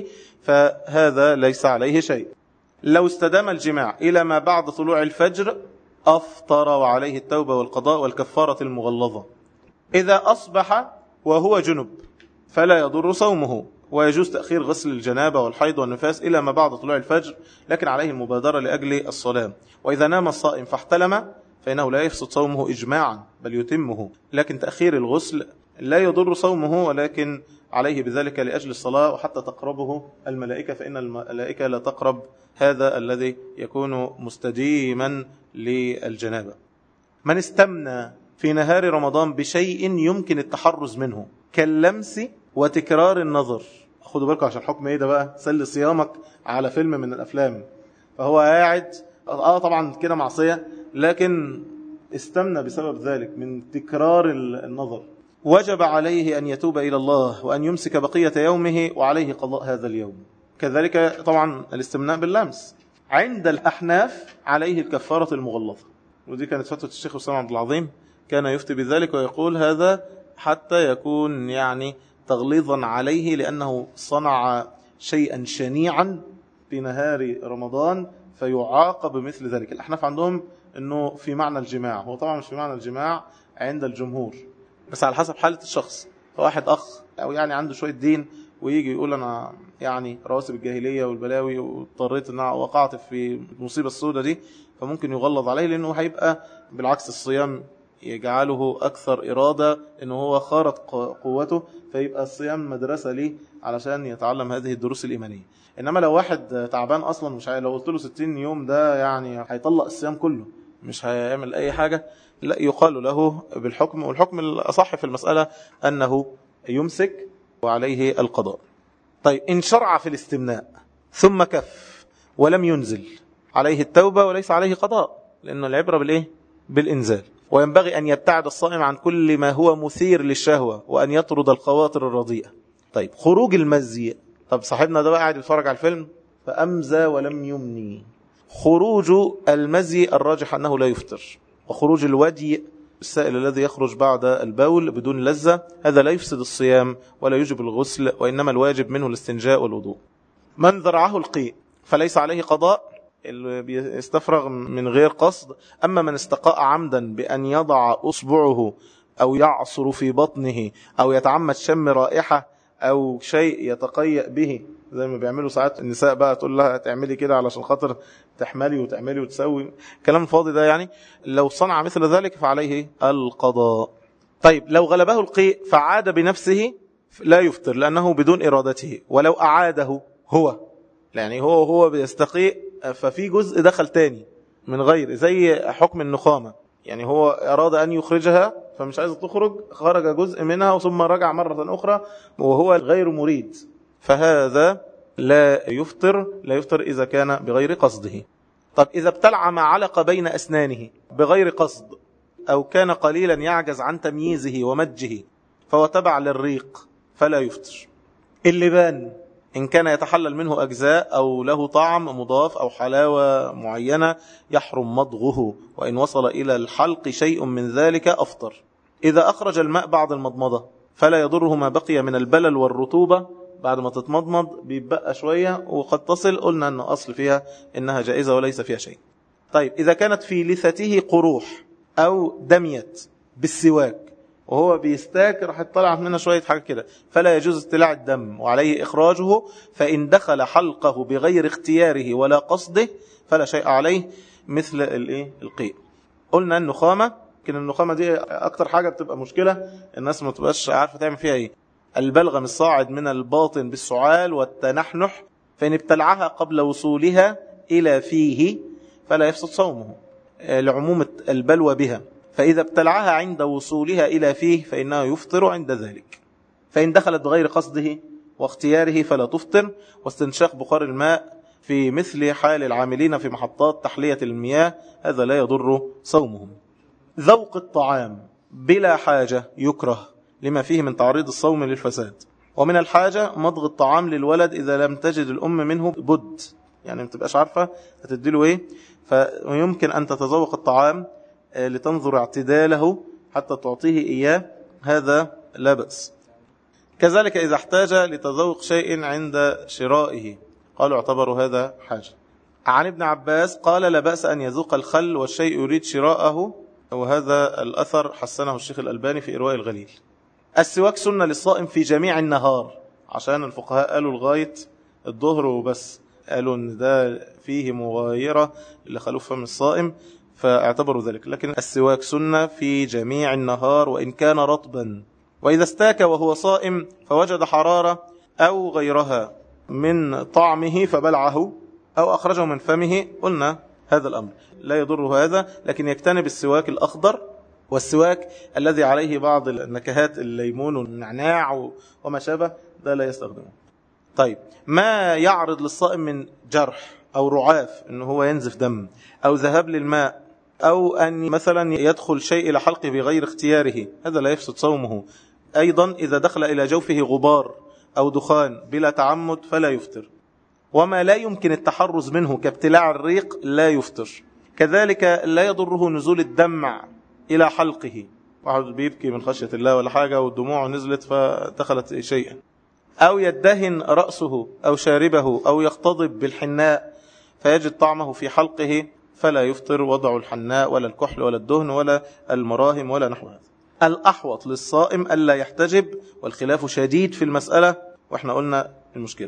فهذا ليس عليه شيء. لو استدام الجماع إلى ما بعد طلوع الفجر أفطر وعليه التوبة والقضاء والكفارة المغلظة. إذا أصبح وهو جنب فلا يضر صومه، ويجوز تأخير غسل الجنابة والحيض والنفاس إلى ما بعد طلوع الفجر، لكن عليه المبادرة لأجل الصلاة. وإذا نام الصائم فاحتلم فإنه لا يفسد صومه إجماعا بل يتمه، لكن تأخير الغسل لا يضر صومه، ولكن عليه بذلك لأجل الصلاة وحتى تقربه الملائكة، فإن الملائكة لا تقرب هذا الذي يكون مستديما للجنابة. من استمنى في نهار رمضان بشيء يمكن التحرز منه كاللمس وتكرار النظر، خدوا بالكم عشان حكم ايه ده بقى، سل صيامك على فيلم من الأفلام، فهو قاعد اه طبعا كده معصية، لكن استمنى بسبب ذلك من تكرار النظر، وجب عليه أن يتوب إلى الله وأن يمسك بقية يومه وعليه قضاء هذا اليوم. كذلك طبعا الاستمناء باللمس عند الأحناف عليه الكفارة المغلظة، ودي كانت فتوى الشيخ حسام عبد العظيم، كان يفتي بذلك ويقول هذا حتى يكون يعني تغليظا عليه، لأنه صنع شيئا شنيعا في نهار رمضان فيعاقب بمثل ذلك. الأحناف عندهم أنه في معنى الجماع، هو طبعا مش في معنى الجماع عند الجمهور، بس على حسب حالة الشخص. واحد أخ أو يعني عنده شوية دين ويجي يقول أنا يعني رواسب الجاهلية والبلاوي واضطريت أن وقعت في المصيبة السوداء دي، فممكن يغلظ عليه، لأنه هيبقى بالعكس الصيام يجعله أكثر إرادة أنه هو خارط قوته، فيبقى الصيام مدرسة ليه علشان يتعلم هذه الدروس الإيمانية. إنما لو واحد تعبان أصلا مش هي... لو قلت له ستين يوم ده يعني هيطلق الصيام كله، مش هيعمل أي حاجة، لا يقال له بالحكم، والحكم الأصح في المسألة أنه يمسك وعليه القضاء. طيب إن شرع في الاستمناء ثم كف ولم ينزل عليه التوبة وليس عليه قضاء، لأنه العبرة بالإيه؟ بالإنزال. وينبغي أن يبتعد الصائم عن كل ما هو مثير للشهوة وأن يطرد الخواطر الرضيئة. طيب خروج المزي، طب صاحبنا ده بقى قاعد يتفرج على الفيلم فأمزى ولم يمني، خروج المزي الراجح أنه لا يفطر، وخروج الودي السائل الذي يخرج بعد البول بدون لذة هذا لا يفسد الصيام ولا يجب الغسل، وإنما الواجب منه الاستنجاء والوضوء. من ذرعه القيء فليس عليه قضاء، اللي بيستفرغ من غير قصد. أما من استقاء عمدا بأن يضع أصبعه أو يعصر في بطنه أو يتعمد شم رائحة أو شيء يتقيأ به زي ما بيعملوا ساعات النساء، بقى تقول لها تعملي كده علشان خاطر تحملي وتعملي وتسوي كلام فاضي ده، يعني لو صنع مثل ذلك فعليه القضاء. طيب لو غلبه القيء فعاد بنفسه لا يفطر لأنه بدون إرادته، ولو أعاده هو يعني هو هو بيستقيء ففي جزء دخل تاني من غير، زي حكم النخامة، يعني هو أراد أن يخرجها فمش عايز تخرج، خرج جزء منها ثم رجع مرة أخرى وهو غير مريد، فهذا لا يفطر لا يفطر إذا كان بغير قصده. طب إذا ابتلع ما علق بين أسنانه بغير قصد أو كان قليلا يعجز عن تمييزه ومجه فهو تبع للريق فلا يفطر. اللبان إن كان يتحلل منه أجزاء أو له طعم مضاف أو حلاوة معينة يحرم مضغه، وإن وصل إلى الحلق شيء من ذلك أفطر. إذا أخرج الماء بعد المضمضة فلا يضره ما بقي من البلل والرطوبة، بعد ما تتمضمض بيبقى شوية وقد تصل، قلنا أن أصل فيها إنها جائزة وليس فيها شيء. طيب إذا كانت في لثته قروح أو دميت بالسواك وهو بيستاك راح طلعت منها شوية حاجة كده، فلا يجوز استلاع الدم وعليه إخراجه، فإن دخل حلقه بغير اختياره ولا قصده فلا شيء عليه، مثل الإيه القيء. قلنا النخامة، لكن النخامة دي أكتر حاجة بتبقى مشكلة، الناس ما تبقاش عارفة تعمل فيها إيه. البلغم الصاعد من الباطن بالسعال والتنحنح، فإن ابتلعها قبل وصولها إلى فيه فلا يفسد صومه لعموم البلوى بها، فإذا ابتلعها عند وصولها إلى فيه فإنه يفطر عند ذلك. فإن دخلت بغير قصده واختياره فلا تفطر. واستنشاق بخار الماء في مثل حال العاملين في محطات تحلية المياه هذا لا يضر صومهم. ذوق الطعام بلا حاجة يكره لما فيه من تعريض الصوم للفساد. ومن الحاجة مضغ الطعام للولد إذا لم تجد الأم منه بد، يعني ما تبقاش عارفة هتديله إيه، فيمكن أن تتذوق الطعام لتنظر اعتداله حتى تعطيه إياه، هذا لا بأس. كذلك إذا احتاج لتذوق شيء عند شرائه قالوا اعتبروا هذا حاجة. عن ابن عباس قال لا بأس أن يذوق الخل والشيء يريد شراءه، وهذا الأثر حسنه الشيخ الألباني في إرواء الغليل. السواك سنة للصائم في جميع النهار، عشان الفقهاء قالوا لغاية الظهر وبس، قالوا ان ده فيه مغايرة لخلوف فم الصائم فاعتبروا ذلك، لكن السواك سنة في جميع النهار وإن كان رطبا. وإذا استاك وهو صائم فوجد حرارة أو غيرها من طعمه فبلعه أو أخرجه من فمه، قلنا هذا الأمر لا يضره هذا، لكن يجتنب السواك الأخضر والسواك الذي عليه بعض النكهات، الليمون والنعناع وما شابه، ده لا يستخدمه. طيب، ما يعرض للصائم من جرح أو رعاف أنه هو ينزف دم أو ذهاب للماء أو أن مثلا يدخل شيء إلى حلقه بغير اختياره، هذا لا يفسد صومه. أيضا إذا دخل إلى جوفه غبار أو دخان بلا تعمد فلا يفطر. وما لا يمكن التحرز منه كابتلاع الريق لا يفطر. كذلك لا يضره نزول الدمع إلى حلقه، واحد بيبكي من خشية الله ولا حاجة والدموع نزلت فدخلت شيئا، أو يدهن رأسه أو شاربه أو يختضب بالحناء فيجد طعمه في حلقه فلا يفطر وضع الحناء ولا الكحل ولا الدهن ولا المراهم ولا نحو هذا. الأحوط للصائم ألا يحتجب، والخلاف شديد في المسألة وإحنا قلنا المشكلة.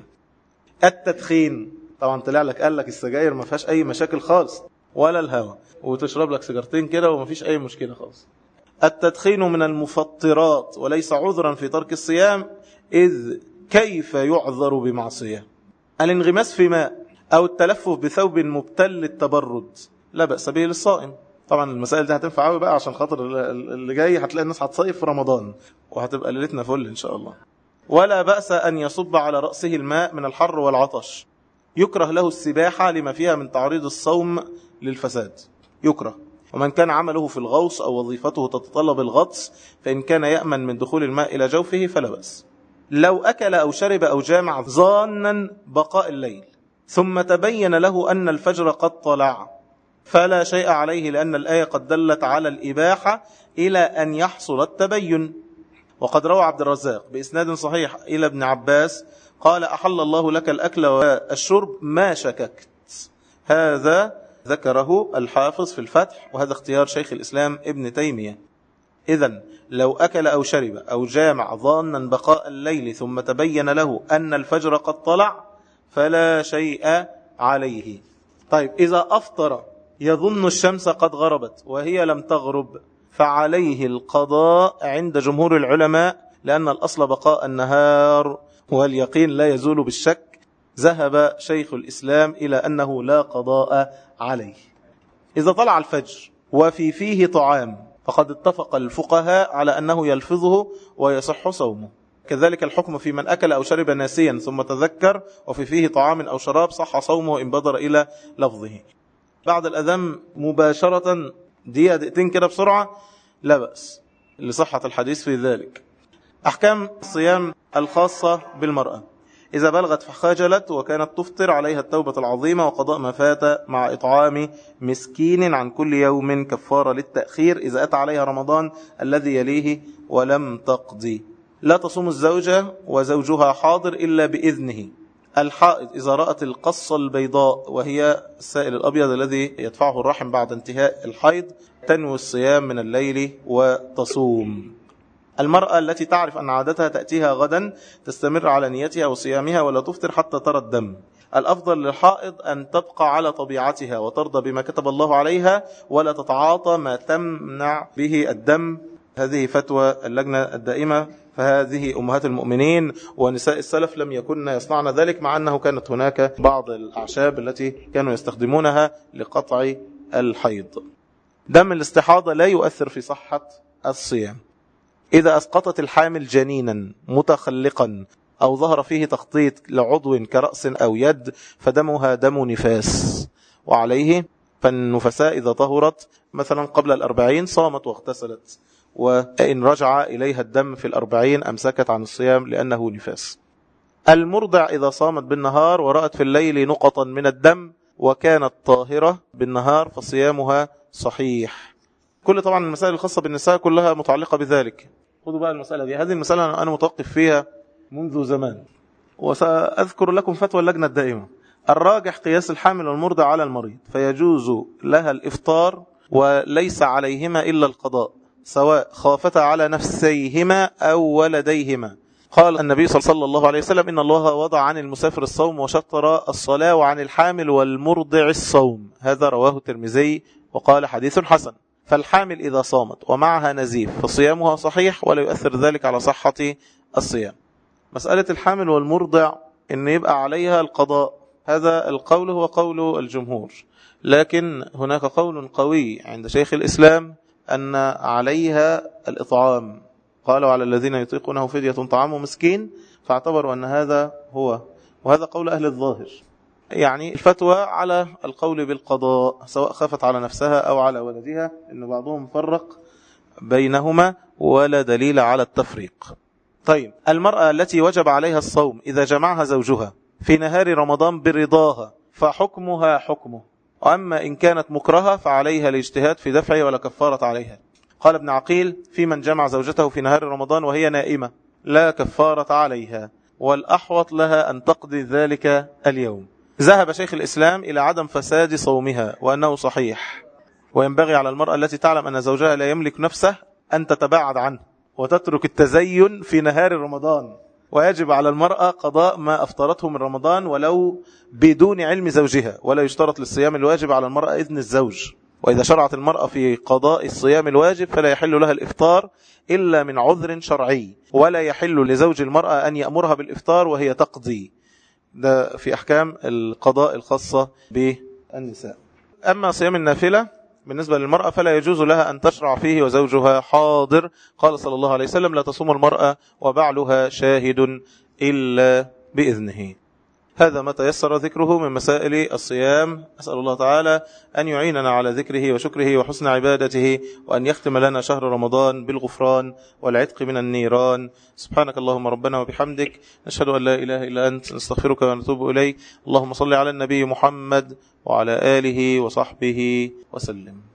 التدخين طبعا طلع لك قال لك السجاير ما فيهاش أي مشاكل خالص ولا الهوى، وتشرب لك سيجارتين كده وما فيش أي مشكلة خالص. التدخين من المفطرات وليس عذرا في ترك الصيام، إذ كيف يعذر بمعصية؟ الانغماس في ماء أو التلفف بثوب مبتل التبرد لا بأس به للصائم. طبعا المسائل دي هتنفع قوي بقى عشان خاطر اللي جاي هتلاقي الناس هتصيف في رمضان وهتبقى ليلتنا فل إن شاء الله. ولا بأس أن يصب على رأسه الماء من الحر والعطش. يكره له السباحة لما فيها من تعريض الصوم للفساد، يكره. ومن كان عمله في الغوص أو وظيفته تتطلب الغطس فإن كان يأمن من دخول الماء إلى جوفه فلا بأس. لو أكل أو شرب أو جامع ظانا بقاء الليل ثم تبين له أن الفجر قد طلع فلا شيء عليه، لأن الآية قد دلت على الإباحة إلى أن يحصل التبين. وقد روى عبد الرزاق بإسناد صحيح إلى ابن عباس قال أحل الله لك الأكل والشرب ما شككت. هذا ذكره الحافظ في الفتح، وهذا اختيار شيخ الإسلام ابن تيمية. إذن لو أكل أو شرب أو جامع ظانا بقاء الليل ثم تبين له أن الفجر قد طلع فلا شيء عليه. طيب، إذا أفطر يظن الشمس قد غربت وهي لم تغرب فعليه القضاء عند جمهور العلماء، لأن الأصل بقاء النهار واليقين لا يزول بالشك. ذهب شيخ الإسلام إلى أنه لا قضاء عليه. إذا طلع الفجر وفي فيه طعام فقد اتفق الفقهاء على أنه يلفظه ويصح صومه. كذلك الحكم في من أكل أو شرب ناسيا ثم تذكر وفي فيه طعام أو شراب صح صومه إن بدر إلى لفظه. بعد الأذان مباشرة دقيقة دقيقتين كده بسرعة لا بأس لصحة الحديث في ذلك. أحكام الصيام الخاصة بالمرأة: إذا بلغت فخجلت وكانت تفطر عليها التوبة العظيمة وقضاء ما فات مع إطعام مسكين عن كل يوم كفارة للتأخير إذا أتى عليها رمضان الذي يليه ولم تقضي. لا تصوم الزوجة وزوجها حاضر إلا بإذنه الحائض إذا رأت القصة البيضاء وهي السائل الأبيض الذي يدفعه الرحم بعد انتهاء الحيض تنوي الصيام من الليل وتصوم. المرأة التي تعرف أن عادتها تأتيها غدا تستمر على نيتها وصيامها ولا تفطر حتى ترى الدم. الأفضل للحائض أن تبقى على طبيعتها وترضى بما كتب الله عليها ولا تتعاطى ما تمنع به الدم. هذه فتوى اللجنة الدائمة، فهذه أمهات المؤمنين ونساء السلف لم يكن يصنعن ذلك، مع أنه كانت هناك بعض الأعشاب التي كانوا يستخدمونها لقطع الحيض. دم الاستحاضة لا يؤثر في صحة الصيام. إذا أسقطت الحامل جنينا متخلقا أو ظهر فيه تخطيط لعضو كرأس أو يد فدمها دم نفاس، وعليه فالنفساء إذا طهرت مثلا قبل الأربعين صامت واغتسلت، وإن رجع إليها الدم في الأربعين أمسكت عن الصيام لأنه نفاس. المرضع إذا صامت بالنهار ورأت في الليل نقطا من الدم وكانت طاهرة بالنهار فصيامها صحيح. كل طبعا المسائل الخاصة بالنساء كلها متعلقة بذلك. خذوا بقى المسألة دي، هذه المسألة أنا متوقف فيها منذ زمان، وسأذكر لكم فتوى اللجنة الدائمة. الراجح قياس الحامل والمرضع على المريض، فيجوز لها الإفطار وليس عليهما إلا القضاء سواء خافتا على نفسيهما أو ولديهما. قال النبي صلى الله عليه وسلم إن الله وضع عن المسافر الصوم وشطر الصلاة وعن الحامل والمرضع الصوم. هذا رواه الترمذي وقال حديث حسن. فالحامل إذا صامت ومعها نزيف فصيامها صحيح ولا يؤثر ذلك على صحة الصيام. مسألة الحامل والمرضع إن يبقى عليها القضاء، هذا القول هو قول الجمهور، لكن هناك قول قوي عند شيخ الإسلام أن عليها الإطعام. قالوا على الذين يطيقونه فدية طعام مسكين، فاعتبروا أن هذا هو، وهذا قول أهل الظاهر. يعني الفتوى على القول بالقضاء سواء خافت على نفسها أو على ولدها، إن بعضهم فرق بينهما ولا دليل على التفريق. طيب، المرأة التي وجب عليها الصوم إذا جمعها زوجها في نهار رمضان برضاها فحكمها حكمه، وأما إن كانت مكرهة فعليها الاجتهاد في دفعه ولا كفارة عليها. قال ابن عقيل في من جمع زوجته في نهار رمضان وهي نائمة لا كفارة عليها، والأحوط لها أن تقضي ذلك اليوم. ذهب شيخ الإسلام إلى عدم فساد صومها وأنه صحيح، وينبغي على المرأة التي تعلم أن زوجها لا يملك نفسه أن تتباعد عنه وتترك التزين في نهار رمضان، ويجب على المرأة قضاء ما أفطرته من رمضان ولو بدون علم زوجها، ولا يشترط للصيام الواجب على المرأة إذن الزوج. وإذا شرعت المرأة في قضاء الصيام الواجب فلا يحل لها الإفطار إلا من عذر شرعي، ولا يحل لزوج المرأة أن يأمرها بالإفطار وهي تقضي. ده في أحكام القضاء الخاصة بالنساء. أما صيام النافلة بالنسبة للمرأة فلا يجوز لها أن تشرع فيه وزوجها حاضر. قال صلى الله عليه وسلم لا تصوم المرأة وبعلها شاهد إلا بإذنه. هذا ما تيسر ذكره من مسائل الصيام. أسأل الله تعالى أن يعيننا على ذكره وشكره وحسن عبادته، وأن يختم لنا شهر رمضان بالغفران والعتق من النيران. سبحانك اللهم ربنا وبحمدك، نشهد أن لا إله إلا أنت، نستغفرك ونتوب إليك. اللهم صل على النبي محمد وعلى آله وصحبه وسلم.